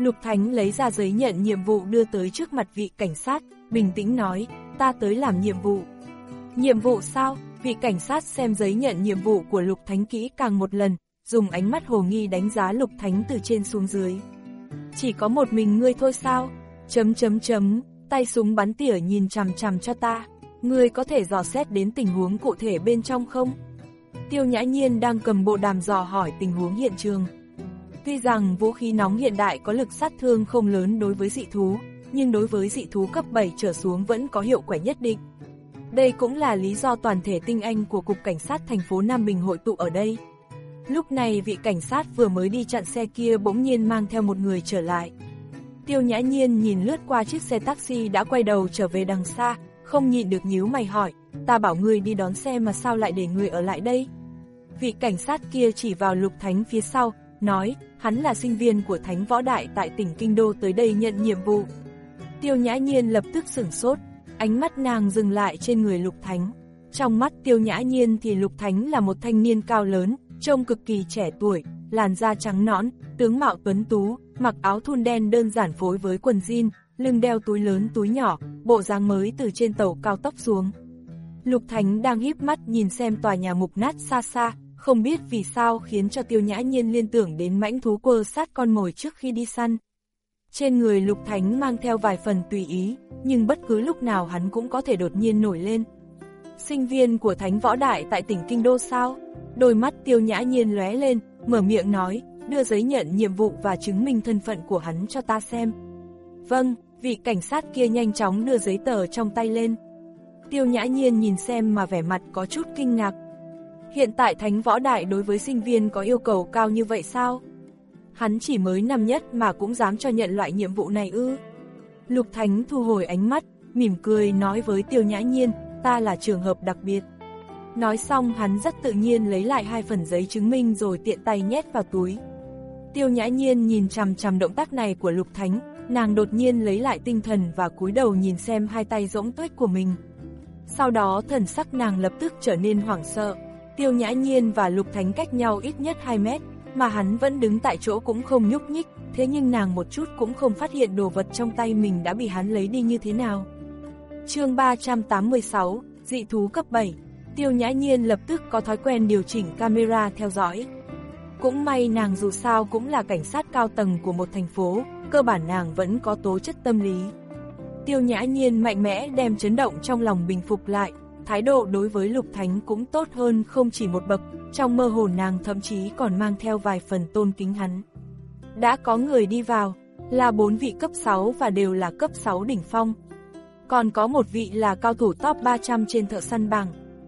Lục Thánh lấy ra giấy nhận nhiệm vụ đưa tới trước mặt vị cảnh sát, bình tĩnh nói, ta tới làm nhiệm vụ. Nhiệm vụ sao? Vị cảnh sát xem giấy nhận nhiệm vụ của Lục Thánh kỹ càng một lần, dùng ánh mắt hồ nghi đánh giá Lục Thánh từ trên xuống dưới. Chỉ có một mình ngươi thôi sao? Chấm chấm chấm, tay súng bắn tỉa nhìn chằm chằm cho ta. Ngươi có thể dò xét đến tình huống cụ thể bên trong không? Tiêu Nhã Nhiên đang cầm bộ đàm dò hỏi tình huống hiện trường. Tuy rằng vũ khí nóng hiện đại có lực sát thương không lớn đối với dị thú, nhưng đối với dị thú cấp bảy trở xuống vẫn có hiệu quả nhất định. Đây cũng là lý do toàn thể tinh anh của Cục Cảnh sát thành phố Nam Bình hội tụ ở đây. Lúc này vị cảnh sát vừa mới đi chặn xe kia bỗng nhiên mang theo một người trở lại. Tiêu Nhã Nhiên nhìn lướt qua chiếc xe taxi đã quay đầu trở về đằng xa, không nhịn được nhíu mày hỏi, ta bảo ngươi đi đón xe mà sao lại để người ở lại đây? Vị cảnh sát kia chỉ vào Lục Thánh phía sau, nói, hắn là sinh viên của Thánh Võ Đại tại tỉnh Kinh Đô tới đây nhận nhiệm vụ. Tiêu Nhã Nhiên lập tức sửng sốt, ánh mắt nàng dừng lại trên người Lục Thánh. Trong mắt Tiêu Nhã Nhiên thì Lục Thánh là một thanh niên cao lớn, trông cực kỳ trẻ tuổi, làn da trắng nõn, tướng mạo tuấn tú, mặc áo thun đen đơn giản phối với quần jean, lưng đeo túi lớn túi nhỏ, bộ dáng mới từ trên tàu cao tốc xuống. Lục Thánh đang híp mắt nhìn xem tòa nhà mục nát xa xa, không biết vì sao khiến cho Tiêu Nhã Nhiên liên tưởng đến mãnh thú quơ sát con mồi trước khi đi săn. Trên người Lục Thánh mang theo vài phần tùy ý, nhưng bất cứ lúc nào hắn cũng có thể đột nhiên nổi lên. Sinh viên của Thánh Võ Đại tại tỉnh Kinh Đô sao? Đôi mắt Tiêu Nhã Nhiên lóe lên, mở miệng nói, đưa giấy nhận nhiệm vụ và chứng minh thân phận của hắn cho ta xem. Vâng, vị cảnh sát kia nhanh chóng đưa giấy tờ trong tay lên. Tiêu Nhã Nhiên nhìn xem mà vẻ mặt có chút kinh ngạc. Hiện tại Thánh Võ Đại đối với sinh viên có yêu cầu cao như vậy sao? Hắn chỉ mới năm nhất mà cũng dám cho nhận loại nhiệm vụ này ư? Lục Thánh thu hồi ánh mắt, mỉm cười nói với Tiêu Nhã Nhiên, ta là trường hợp đặc biệt. Nói xong hắn rất tự nhiên lấy lại hai phần giấy chứng minh rồi tiện tay nhét vào túi. Tiêu Nhã Nhiên nhìn chằm chằm động tác này của Lục Thánh, nàng đột nhiên lấy lại tinh thần và cúi đầu nhìn xem hai tay rỗng tuếch của mình. Sau đó thần sắc nàng lập tức trở nên hoảng sợ. Tiêu Nhã Nhiên và Lục Thánh cách nhau ít nhất hai mét, mà hắn vẫn đứng tại chỗ cũng không nhúc nhích, thế nhưng nàng một chút cũng không phát hiện đồ vật trong tay mình đã bị hắn lấy đi như thế nào. Chương ba trăm tám mươi sáu, dị thú cấp bảy. Tiêu Nhã Nhiên lập tức có thói quen điều chỉnh camera theo dõi. Cũng may nàng dù sao cũng là cảnh sát cao tầng của một thành phố, cơ bản nàng vẫn có tố chất tâm lý. Tiêu Nhã Nhiên mạnh mẽ đem chấn động trong lòng bình phục lại, thái độ đối với Lục Thánh cũng tốt hơn không chỉ một bậc, trong mơ hồ nàng thậm chí còn mang theo vài phần tôn kính hắn. Đã có người đi vào, là bốn vị cấp sáu và đều là cấp sáu đỉnh phong. Còn có một vị là cao thủ top ba trăm trên thợ săn bảng.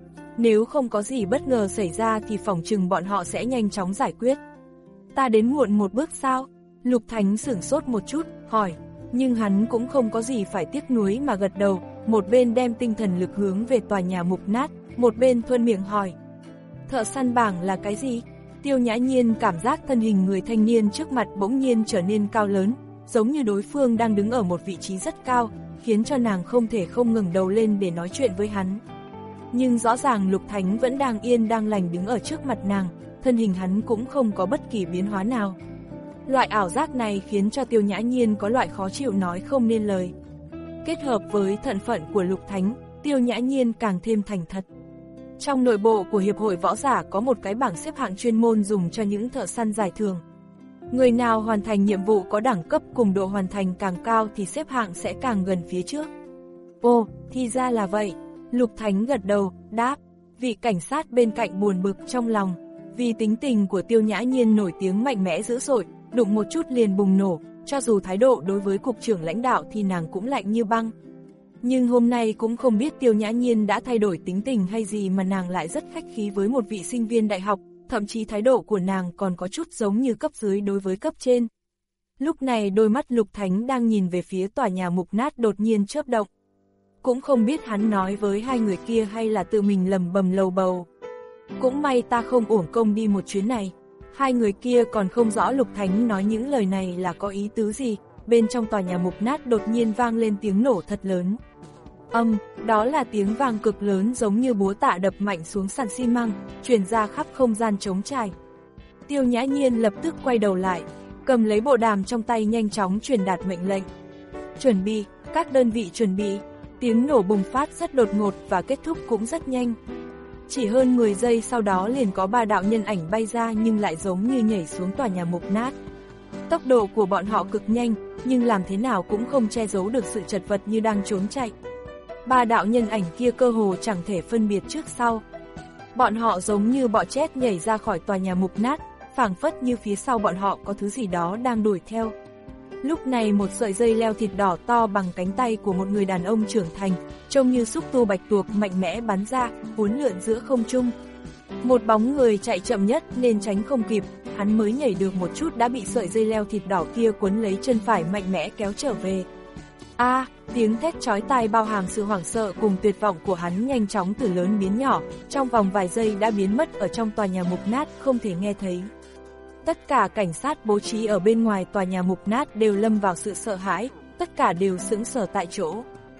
Nếu không có gì bất ngờ xảy ra thì phỏng chừng bọn họ sẽ nhanh chóng giải quyết. Ta đến muộn một bước sao? Lục Thánh sửng sốt một chút, hỏi. Nhưng hắn cũng không có gì phải tiếc nuối mà gật đầu, một bên đem tinh thần lực hướng về tòa nhà mục nát, một bên thuận miệng hỏi. Thợ săn bảng là cái gì? Tiêu Nhã Nhiên cảm giác thân hình người thanh niên trước mặt bỗng nhiên trở nên cao lớn, giống như đối phương đang đứng ở một vị trí rất cao, khiến cho nàng không thể không ngẩng đầu lên để nói chuyện với hắn. Nhưng rõ ràng Lục Thánh vẫn đang yên đang lành đứng ở trước mặt nàng, thân hình hắn cũng không có bất kỳ biến hóa nào. Loại ảo giác này khiến cho Tiêu Nhã Nhiên có loại khó chịu nói không nên lời. Kết hợp với thân phận của Lục Thánh, Tiêu Nhã Nhiên càng thêm thành thật. Trong nội bộ của Hiệp hội Võ giả có một cái bảng xếp hạng chuyên môn dùng cho những thợ săn giải thưởng. Người nào hoàn thành nhiệm vụ có đẳng cấp cùng độ hoàn thành càng cao thì xếp hạng sẽ càng gần phía trước. Ồ, thì ra là vậy. Lục Thánh gật đầu, đáp. Vị cảnh sát bên cạnh buồn bực trong lòng. Vì tính tình của Tiêu Nhã Nhiên nổi tiếng mạnh mẽ dữ dội, đụng một chút liền bùng nổ, cho dù thái độ đối với cục trưởng lãnh đạo thì nàng cũng lạnh như băng. Nhưng hôm nay cũng không biết Tiêu Nhã Nhiên đã thay đổi tính tình hay gì mà nàng lại rất khách khí với một vị sinh viên đại học, thậm chí thái độ của nàng còn có chút giống như cấp dưới đối với cấp trên. Lúc này đôi mắt Lục Thánh đang nhìn về phía tòa nhà mục nát đột nhiên chớp động. Cũng không biết hắn nói với hai người kia hay là tự mình lầm bầm lầu bầu. Cũng may ta không uổng công đi một chuyến này. Hai người kia còn không rõ Lục Thánh nói những lời này là có ý tứ gì. Bên trong tòa nhà mục nát đột nhiên vang lên tiếng nổ thật lớn. Âm, đó là tiếng vang cực lớn giống như búa tạ đập mạnh xuống sàn xi măng, truyền ra khắp không gian trống trải. Tiêu Nhã Nhiên lập tức quay đầu lại. cầm lấy bộ đàm trong tay nhanh chóng truyền đạt mệnh lệnh. Chuẩn bị, các đơn vị chuẩn bị. Tiếng nổ bùng phát rất đột ngột và kết thúc cũng rất nhanh. Chỉ hơn mười giây sau đó liền có ba đạo nhân ảnh bay ra nhưng lại giống như nhảy xuống tòa nhà mục nát. Tốc độ của bọn họ cực nhanh, nhưng làm thế nào cũng không che giấu được sự chật vật như đang trốn chạy. Ba đạo nhân ảnh kia cơ hồ chẳng thể phân biệt trước sau. Bọn họ giống như bọ chét nhảy ra khỏi tòa nhà mục nát, phảng phất như phía sau bọn họ có thứ gì đó đang đuổi theo. Lúc này một sợi dây leo thịt đỏ to bằng cánh tay của một người đàn ông trưởng thành, trông như xúc tu bạch tuộc mạnh mẽ bắn ra, uốn lượn giữa không trung. Một bóng người chạy chậm nhất nên tránh không kịp, hắn mới nhảy được một chút đã bị sợi dây leo thịt đỏ kia cuốn lấy chân phải mạnh mẽ kéo trở về. A, à, tiếng thét chói tai bao hàm sự hoảng sợ cùng tuyệt vọng của hắn nhanh chóng từ lớn biến nhỏ, trong vòng vài giây đã biến mất ở trong tòa nhà mục nát không thể nghe thấy. Tất cả cảnh sát bố trí ở bên ngoài tòa nhà mục nát đều lâm vào sự sợ hãi, tất cả đều sững sờ tại chỗ.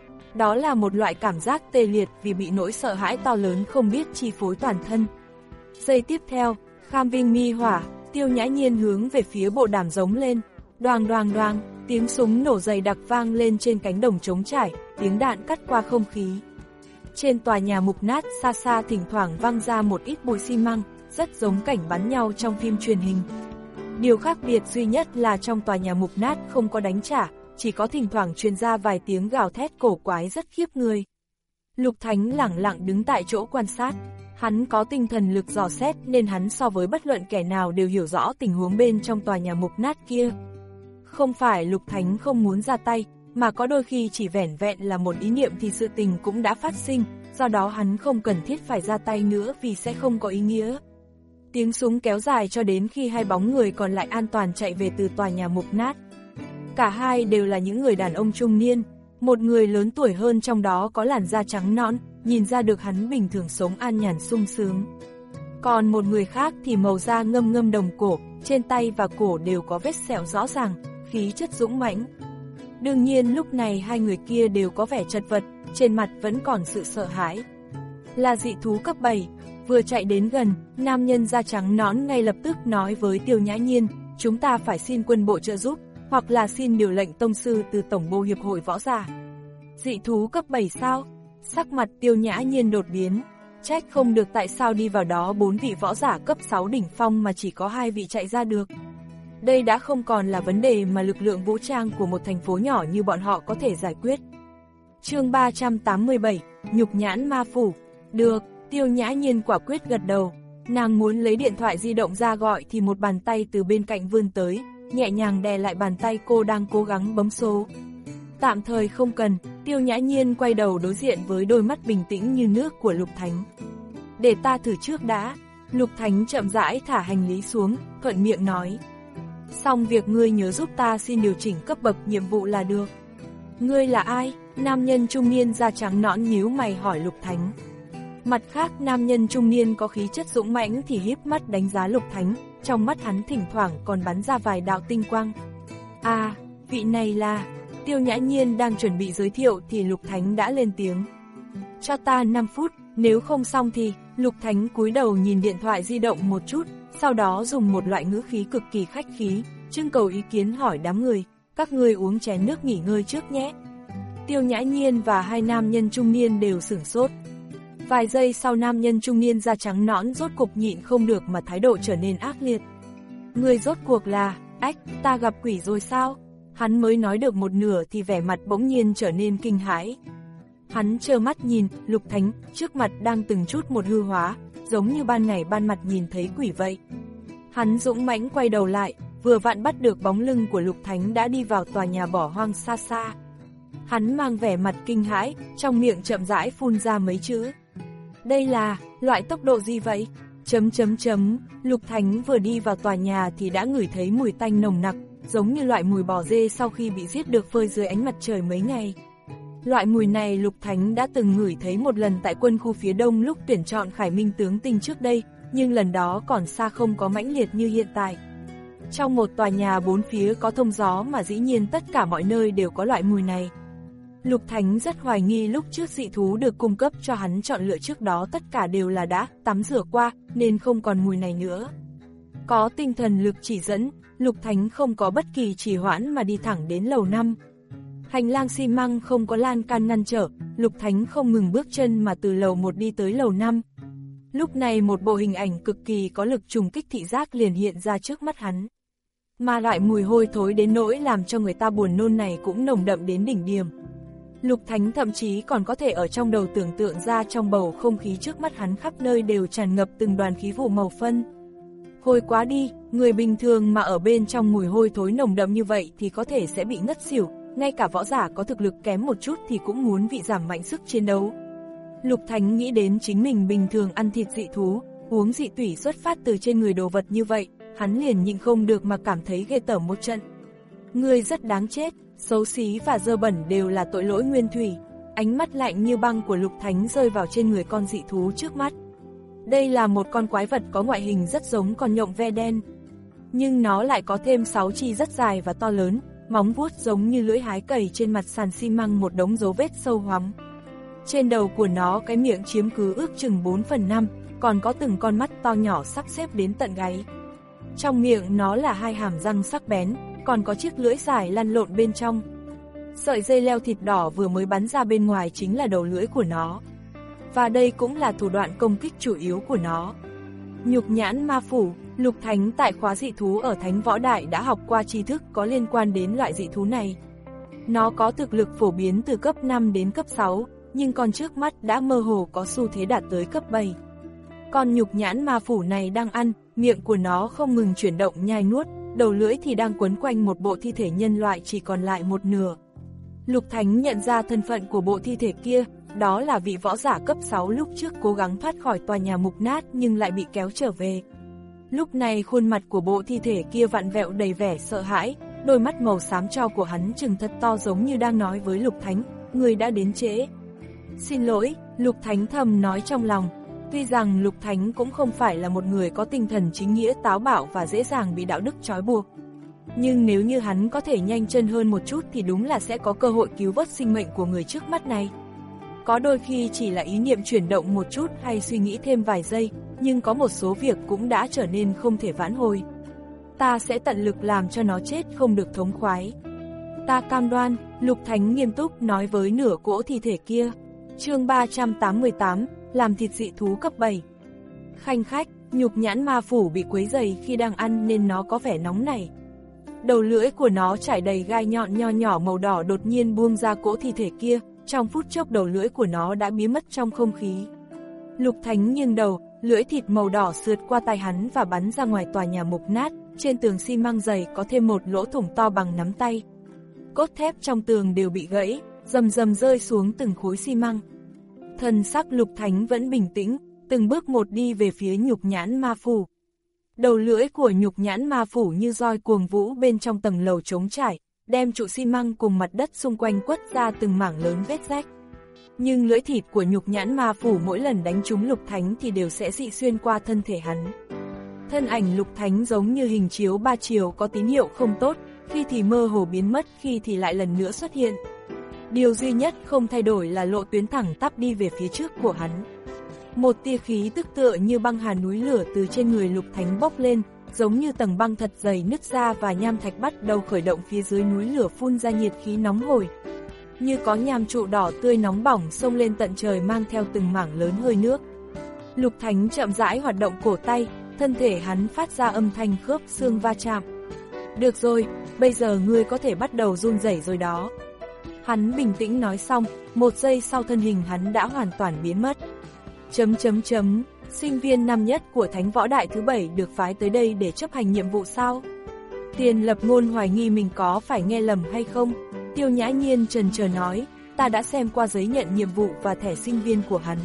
Đó là một loại cảm giác tê liệt vì bị nỗi sợ hãi to lớn không biết chi phối toàn thân. Giây tiếp theo, Kham Vinh mi hỏa, Tiêu Nhã Nhiên hướng về phía bộ đàm giống lên. Đoàng đoàng đoàng, tiếng súng nổ dày đặc vang lên trên cánh đồng trống trải, tiếng đạn cắt qua không khí. Trên tòa nhà mục nát xa xa thỉnh thoảng vang ra một ít bụi xi măng, rất giống cảnh bắn nhau trong phim truyền hình. Điều khác biệt duy nhất là trong tòa nhà mục nát không có đánh trả, chỉ có thỉnh thoảng truyền ra vài tiếng gào thét cổ quái rất khiếp người. Lục Thánh lẳng lặng đứng tại chỗ quan sát. Hắn có tinh thần lực dò xét nên hắn so với bất luận kẻ nào đều hiểu rõ tình huống bên trong tòa nhà mục nát kia. Không phải Lục Thánh không muốn ra tay, mà có đôi khi chỉ vẻn vẹn là một ý niệm thì sự tình cũng đã phát sinh, do đó hắn không cần thiết phải ra tay nữa vì sẽ không có ý nghĩa. Tiếng súng kéo dài cho đến khi hai bóng người còn lại an toàn chạy về từ tòa nhà mục nát. Cả hai đều là những người đàn ông trung niên, một người lớn tuổi hơn trong đó có làn da trắng nõn, nhìn ra được hắn bình thường sống an nhàn sung sướng. Còn một người khác thì màu da ngâm ngâm đồng cổ, trên tay và cổ đều có vết sẹo rõ ràng, khí chất dũng mãnh. Đương nhiên lúc này hai người kia đều có vẻ chật vật, trên mặt vẫn còn sự sợ hãi. Là dị thú cấp bảy, vừa chạy đến gần, nam nhân da trắng nõn ngay lập tức nói với Tiêu Nhã Nhiên, chúng ta phải xin quân bộ trợ giúp, hoặc là xin điều lệnh tông sư từ Tổng bộ Hiệp hội Võ giả. Dị thú cấp bảy sao? Sắc mặt Tiêu Nhã Nhiên đột biến, trách không được tại sao đi vào đó bốn vị võ giả cấp sáu đỉnh phong mà chỉ có hai vị chạy ra được. Đây đã không còn là vấn đề mà lực lượng vũ trang của một thành phố nhỏ như bọn họ có thể giải quyết. Chương ba trăm tám mươi bảy, nhục nhãn ma phủ. Được, Tiêu Nhã Nhiên quả quyết gật đầu. Nàng muốn lấy điện thoại di động ra gọi thì một bàn tay từ bên cạnh vươn tới, nhẹ nhàng đè lại bàn tay cô đang cố gắng bấm số. Tạm thời không cần, Tiêu Nhã Nhiên quay đầu đối diện với đôi mắt bình tĩnh như nước của Lục Thánh. Để ta thử trước đã. Lục Thánh chậm rãi thả hành lý xuống, thuận miệng nói. Xong việc ngươi nhớ giúp ta xin điều chỉnh cấp bậc nhiệm vụ là được. Ngươi là ai? Nam nhân trung niên da trắng nõn nhíu mày hỏi Lục Thánh. Mặt khác nam nhân trung niên có khí chất dũng mãnh thì híp mắt đánh giá Lục Thánh, trong mắt hắn thỉnh thoảng còn bắn ra vài đạo tinh quang. À, vị này là... Tiêu Nhã Nhiên đang chuẩn bị giới thiệu thì Lục Thánh đã lên tiếng. Cho ta năm phút, nếu không xong thì... Lục Thánh cúi đầu nhìn điện thoại di động một chút, sau đó dùng một loại ngữ khí cực kỳ khách khí, trưng cầu ý kiến hỏi đám người, các người uống chén nước nghỉ ngơi trước nhé. Tiêu Nhã Nhiên và hai nam nhân trung niên đều sửng sốt. Vài giây sau nam nhân trung niên da trắng nõn rốt cục nhịn không được mà thái độ trở nên ác liệt. Người rốt cuộc là, ách, ta gặp quỷ rồi sao? Hắn mới nói được một nửa thì vẻ mặt bỗng nhiên trở nên kinh hãi. Hắn trơ mắt nhìn, Lục Thánh, trước mặt đang từng chút một hư hóa, giống như ban ngày ban mặt nhìn thấy quỷ vậy. Hắn dũng mãnh quay đầu lại, vừa vặn bắt được bóng lưng của Lục Thánh đã đi vào tòa nhà bỏ hoang xa xa. Hắn mang vẻ mặt kinh hãi, trong miệng chậm rãi phun ra mấy chữ. Đây là, loại tốc độ gì vậy? Chấm chấm chấm, Lục Thánh vừa đi vào tòa nhà thì đã ngửi thấy mùi tanh nồng nặc, giống như loại mùi bò dê sau khi bị giết được phơi dưới ánh mặt trời mấy ngày. Loại mùi này Lục Thánh đã từng ngửi thấy một lần tại quân khu phía đông lúc tuyển chọn Khải Minh tướng tinh trước đây, nhưng lần đó còn xa không có mãnh liệt như hiện tại. Trong một tòa nhà bốn phía có thông gió mà dĩ nhiên tất cả mọi nơi đều có loại mùi này. Lục Thánh rất hoài nghi lúc trước dị thú được cung cấp cho hắn chọn lựa trước đó tất cả đều là đã tắm rửa qua nên không còn mùi này nữa. Có tinh thần lực chỉ dẫn, Lục Thánh không có bất kỳ trì hoãn mà đi thẳng đến lầu năm. Hành lang xi măng không có lan can ngăn trở, Lục Thánh không ngừng bước chân mà từ lầu một đi tới lầu năm. Lúc này một bộ hình ảnh cực kỳ có lực trùng kích thị giác liền hiện ra trước mắt hắn. Mà loại mùi hôi thối đến nỗi làm cho người ta buồn nôn này cũng nồng đậm đến đỉnh điểm. Lục Thánh thậm chí còn có thể ở trong đầu tưởng tượng ra trong bầu không khí trước mắt hắn khắp nơi đều tràn ngập từng đoàn khí vụ màu phân. Hôi quá đi, người bình thường mà ở bên trong mùi hôi thối nồng đậm như vậy thì có thể sẽ bị ngất xỉu, ngay cả võ giả có thực lực kém một chút thì cũng muốn bị giảm mạnh sức chiến đấu. Lục Thánh nghĩ đến chính mình bình thường ăn thịt dị thú, uống dị tủy xuất phát từ trên người đồ vật như vậy, hắn liền nhịn không được mà cảm thấy ghê tởm một trận. Ngươi rất đáng chết, xấu xí và dơ bẩn đều là tội lỗi nguyên thủy. Ánh mắt lạnh như băng của Lục Thánh rơi vào trên người con dị thú trước mắt. Đây là một con quái vật có ngoại hình rất giống con nhộng ve đen. Nhưng nó lại có thêm sáu chi rất dài và to lớn, móng vuốt giống như lưỡi hái cày trên mặt sàn xi măng một đống dấu vết sâu hoắm. Trên đầu của nó cái miệng chiếm cứ ước chừng bốn phần năm, còn có từng con mắt to nhỏ sắp xếp đến tận gáy. Trong miệng nó là hai hàm răng sắc bén, còn có chiếc lưỡi dài lăn lộn bên trong. Sợi dây leo thịt đỏ vừa mới bắn ra bên ngoài chính là đầu lưỡi của nó. Và đây cũng là thủ đoạn công kích chủ yếu của nó. Nhục nhãn ma phủ. Lục Thánh tại khóa dị thú ở Thánh Võ Đại đã học qua tri thức có liên quan đến loại dị thú này. Nó có thực lực phổ biến từ cấp năm đến cấp sáu, nhưng con trước mắt đã mơ hồ có xu thế đạt tới cấp bảy. Con nhục nhãn ma phủ này đang ăn, miệng của nó không ngừng chuyển động nhai nuốt, đầu lưỡi thì đang quấn quanh một bộ thi thể nhân loại chỉ còn lại một nửa. Lục Thánh nhận ra thân phận của bộ thi thể kia, đó là vị võ giả cấp sáu lúc trước cố gắng thoát khỏi tòa nhà mục nát nhưng lại bị kéo trở về. Lúc này khuôn mặt của bộ thi thể kia vặn vẹo đầy vẻ sợ hãi, đôi mắt màu xám tro của hắn trừng thật to giống như đang nói với Lục Thánh, người đã đến trễ. Xin lỗi, Lục Thánh thầm nói trong lòng. Tuy rằng Lục Thánh cũng không phải là một người có tinh thần chính nghĩa táo bạo và dễ dàng bị đạo đức trói buộc. Nhưng nếu như hắn có thể nhanh chân hơn một chút thì đúng là sẽ có cơ hội cứu vớt sinh mệnh của người trước mắt này. Có đôi khi chỉ là ý niệm chuyển động một chút hay suy nghĩ thêm vài giây, nhưng có một số việc cũng đã trở nên không thể vãn hồi. Ta sẽ tận lực làm cho nó chết không được thống khoái. Ta cam đoan, Lục Thánh nghiêm túc nói với nửa cỗ thi thể kia. Chương ba trăm tám mươi tám, làm thịt dị thú cấp bảy. Khanh khách, nhục nhãn ma phủ bị quấy rầy khi đang ăn nên nó có vẻ nóng nảy. Đầu lưỡi của nó trải đầy gai nhọn nho nhỏ màu đỏ đột nhiên buông ra cỗ thi thể kia, trong phút chốc đầu lưỡi của nó đã biến mất trong không khí. Lục Thánh nghiêng đầu, lưỡi thịt màu đỏ sượt qua tay hắn và bắn ra ngoài tòa nhà mục nát, trên tường xi măng dày có thêm một lỗ thủng to bằng nắm tay. Cốt thép trong tường đều bị gãy, rầm rầm rơi xuống từng khối xi măng. Thần sắc Lục Thánh vẫn bình tĩnh, từng bước một đi về phía nhục nhãn ma phủ. Đầu lưỡi của nhục nhãn ma phủ như roi cuồng vũ bên trong tầng lầu trống trải, đem trụ xi măng cùng mặt đất xung quanh quất ra từng mảng lớn vết rách. Nhưng lưỡi thịt của nhục nhãn ma phủ mỗi lần đánh trúng Lục Thánh thì đều sẽ dị xuyên qua thân thể hắn. Thân ảnh Lục Thánh giống như hình chiếu ba chiều có tín hiệu không tốt, khi thì mơ hồ biến mất, khi thì lại lần nữa xuất hiện. Điều duy nhất không thay đổi là lộ tuyến thẳng tắp đi về phía trước của hắn. Một tia khí tức tựa như băng hà núi lửa từ trên người Lục Thánh bốc lên, giống như tầng băng thật dày nứt ra và nham thạch bắt đầu khởi động phía dưới núi lửa phun ra nhiệt khí nóng hổi. Như có nham trụ đỏ tươi nóng bỏng xông lên tận trời mang theo từng mảng lớn hơi nước. Lục Thánh chậm rãi hoạt động cổ tay, thân thể hắn phát ra âm thanh khớp xương va chạm. Được rồi, bây giờ ngươi có thể bắt đầu run rẩy rồi đó. Hắn bình tĩnh nói xong, một giây sau thân hình hắn đã hoàn toàn biến mất. Chấm chấm chấm, sinh viên năm nhất của Thánh Võ Đại thứ bảy được phái tới đây để chấp hành nhiệm vụ sao? Tiền Lập Ngôn hoài nghi mình có phải nghe lầm hay không? Tiêu Nhã Nhiên chần chờ nói, ta đã xem qua giấy nhận nhiệm vụ và thẻ sinh viên của hắn.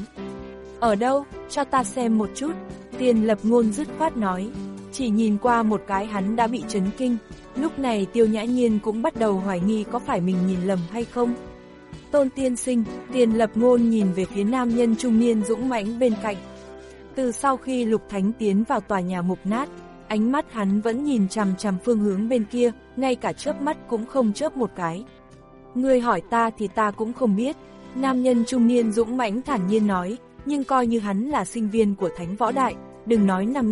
Ở đâu? Cho ta xem một chút. Tiền Lập Ngôn dứt khoát nói. Chỉ nhìn qua một cái hắn đã bị chấn kinh. Lúc này Tiêu Nhã Nhiên cũng bắt đầu hoài nghi có phải mình nhìn lầm hay không. Tôn tiên sinh, Tiền Lập Ngôn nhìn về phía nam nhân trung niên dũng mãnh bên cạnh. Từ sau khi Lục Thánh tiến vào tòa nhà mục nát, ánh mắt hắn vẫn nhìn chằm chằm phương hướng bên kia, ngay cả chớp mắt cũng không chớp một cái. Ngươi hỏi ta thì ta cũng không biết, nam nhân trung niên dũng mãnh thản nhiên nói, nhưng coi như hắn là sinh viên của Thánh Võ Đại, đừng nói năm nhất,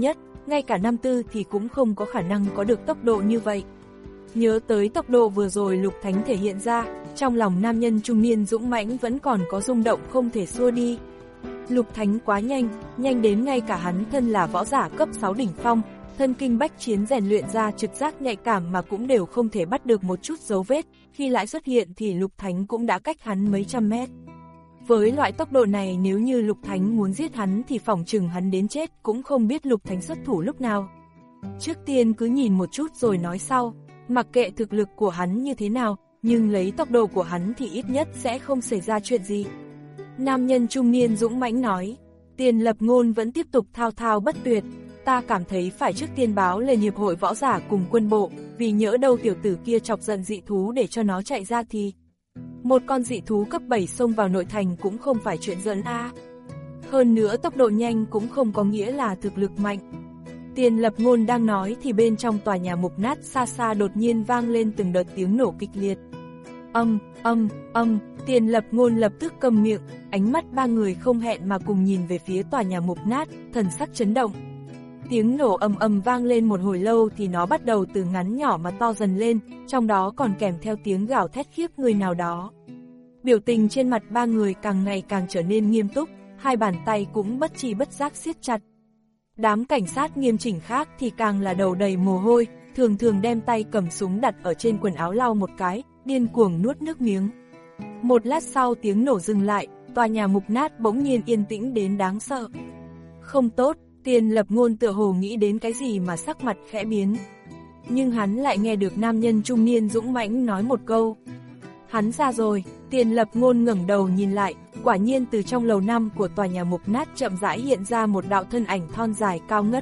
ngay cả năm tư thì cũng không có khả năng có được tốc độ như vậy. Nhớ tới tốc độ vừa rồi Lục Thánh thể hiện ra, trong lòng nam nhân trung niên dũng mãnh vẫn còn có rung động không thể xua đi. Lục Thánh quá nhanh, nhanh đến ngay cả hắn thân là võ giả cấp sáu đỉnh phong, thân kinh bách chiến rèn luyện ra trực giác nhạy cảm mà cũng đều không thể bắt được một chút dấu vết, khi lại xuất hiện thì Lục Thánh cũng đã cách hắn mấy trăm mét. Với loại tốc độ này nếu như Lục Thánh muốn giết hắn thì phỏng chừng hắn đến chết cũng không biết Lục Thánh xuất thủ lúc nào. Trước tiên cứ nhìn một chút rồi nói sau, mặc kệ thực lực của hắn như thế nào, nhưng lấy tốc độ của hắn thì ít nhất sẽ không xảy ra chuyện gì. Nam nhân trung niên dũng mãnh nói, Tiền Lập Ngôn vẫn tiếp tục thao thao bất tuyệt, ta cảm thấy phải trước tiên báo lên hiệp hội võ giả cùng quân bộ, vì nhỡ đâu tiểu tử kia chọc giận dị thú để cho nó chạy ra thì... Một con dị thú cấp bảy xông vào nội thành cũng không phải chuyện giỡn a. Hơn nữa tốc độ nhanh cũng không có nghĩa là thực lực mạnh. Tiền Lập Ngôn đang nói thì bên trong tòa nhà mục nát xa xa đột nhiên vang lên từng đợt tiếng nổ kịch liệt. Âm, âm, âm, Tiền Lập Ngôn lập tức câm miệng, ánh mắt ba người không hẹn mà cùng nhìn về phía tòa nhà mục nát, thần sắc chấn động. Tiếng nổ ầm ầm vang lên một hồi lâu thì nó bắt đầu từ ngắn nhỏ mà to dần lên, trong đó còn kèm theo tiếng gào thét khiếp người nào đó. Biểu tình trên mặt ba người càng ngày càng trở nên nghiêm túc, hai bàn tay cũng bất tri bất giác siết chặt. Đám cảnh sát nghiêm chỉnh khác thì càng là đầu đầy mồ hôi, thường thường đem tay cầm súng đặt ở trên quần áo lau một cái, điên cuồng nuốt nước miếng. Một lát sau tiếng nổ dừng lại, tòa nhà mục nát bỗng nhiên yên tĩnh đến đáng sợ. Không tốt, Tiền Lập Ngôn tựa hồ nghĩ đến cái gì mà sắc mặt khẽ biến. Nhưng hắn lại nghe được nam nhân trung niên dũng mãnh nói một câu. Hắn ra rồi. Tiền Lập Ngôn ngẩng đầu nhìn lại, quả nhiên từ trong lầu năm của tòa nhà mục nát chậm rãi hiện ra một đạo thân ảnh thon dài cao ngất.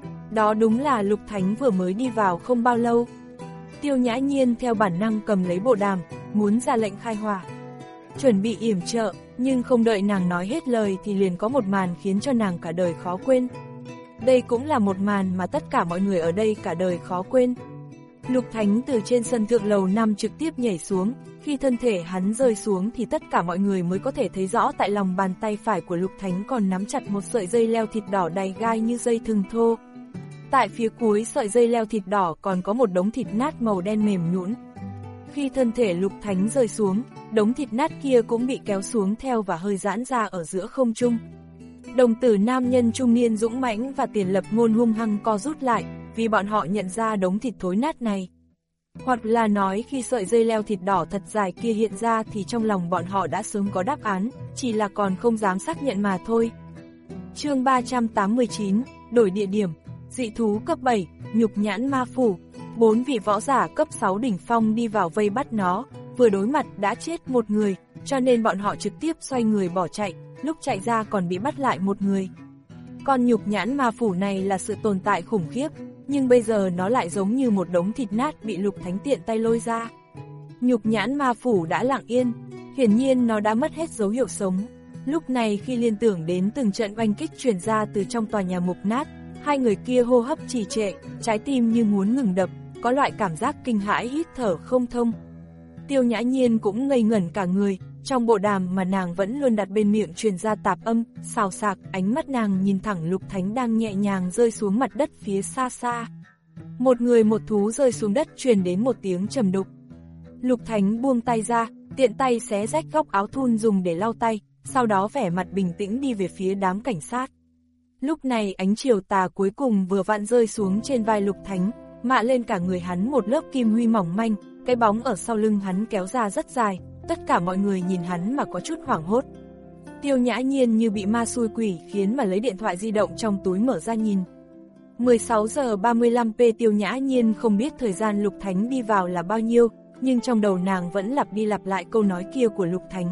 Đó đúng là Lục Thánh vừa mới đi vào không bao lâu. Tiêu Nhã Nhiên theo bản năng cầm lấy bộ đàm, muốn ra lệnh khai hỏa, chuẩn bị yểm trợ, nhưng không đợi nàng nói hết lời thì liền có một màn khiến cho nàng cả đời khó quên. Đây cũng là một màn mà tất cả mọi người ở đây cả đời khó quên. Lục Thánh từ trên sân thượng lầu năm trực tiếp nhảy xuống, khi thân thể hắn rơi xuống thì tất cả mọi người mới có thể thấy rõ tại lòng bàn tay phải của Lục Thánh còn nắm chặt một sợi dây leo thịt đỏ đầy gai như dây thừng thô. Tại phía cuối sợi dây leo thịt đỏ còn có một đống thịt nát màu đen mềm nhũn. Khi thân thể Lục Thánh rơi xuống, đống thịt nát kia cũng bị kéo xuống theo và hơi giãn ra ở giữa không trung. Đồng tử nam nhân trung niên dũng mãnh và Tiền Lập Ngôn hung hăng co rút lại, vì bọn họ nhận ra đống thịt thối nát này. Hoặc là nói khi sợi dây leo thịt đỏ thật dài kia hiện ra thì trong lòng bọn họ đã sớm có đáp án, chỉ là còn không dám xác nhận mà thôi. Chương ba trăm tám mươi chín, đổi địa điểm, dị thú cấp bảy, nhục nhãn ma phủ, bốn vị võ giả cấp sáu đỉnh phong đi vào vây bắt nó, vừa đối mặt đã chết một người, cho nên bọn họ trực tiếp xoay người bỏ chạy, lúc chạy ra còn bị bắt lại một người. Con nhục nhãn ma phủ này là sự tồn tại khủng khiếp, nhưng bây giờ nó lại giống như một đống thịt nát bị Lục Thánh tiện tay lôi ra. Nhục nhãn ma phủ đã lặng yên, hiển nhiên nó đã mất hết dấu hiệu sống. Lúc này khi liên tưởng đến từng trận oanh kích truyền ra từ trong tòa nhà mục nát, hai người kia hô hấp trì trệ, trái tim như muốn ngừng đập, có loại cảm giác kinh hãi hít thở không thông. Tiêu Nhã Nhiên cũng ngây ngẩn cả người, trong bộ đàm mà nàng vẫn luôn đặt bên miệng truyền ra tạp âm, xào xạc, ánh mắt nàng nhìn thẳng Lục Thánh đang nhẹ nhàng rơi xuống mặt đất phía xa xa. Một người một thú rơi xuống đất truyền đến một tiếng trầm đục. Lục Thánh buông tay ra, tiện tay xé rách góc áo thun dùng để lau tay, sau đó vẻ mặt bình tĩnh đi về phía đám cảnh sát. Lúc này ánh chiều tà cuối cùng vừa vặn rơi xuống trên vai Lục Thánh, mạ lên cả người hắn một lớp kim huy mỏng manh, cái bóng ở sau lưng hắn kéo ra rất dài, tất cả mọi người nhìn hắn mà có chút hoảng hốt. Tiêu Nhã Nhiên như bị ma xui quỷ khiến mà lấy điện thoại di động trong túi mở ra nhìn. mười sáu giờ ba mươi lăm phút Tiêu Nhã Nhiên không biết thời gian Lục Thánh đi vào là bao nhiêu, nhưng trong đầu nàng vẫn lặp đi lặp lại câu nói kia của Lục Thánh.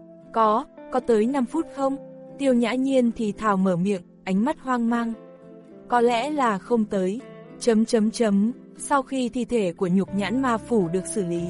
Có, có tới năm phút không? Tiêu Nhã Nhiên thì thào mở miệng, ánh mắt hoang mang. Có lẽ là không tới. Chấm chấm chấm, sau khi thi thể của nhục nhãn ma phủ được xử lý,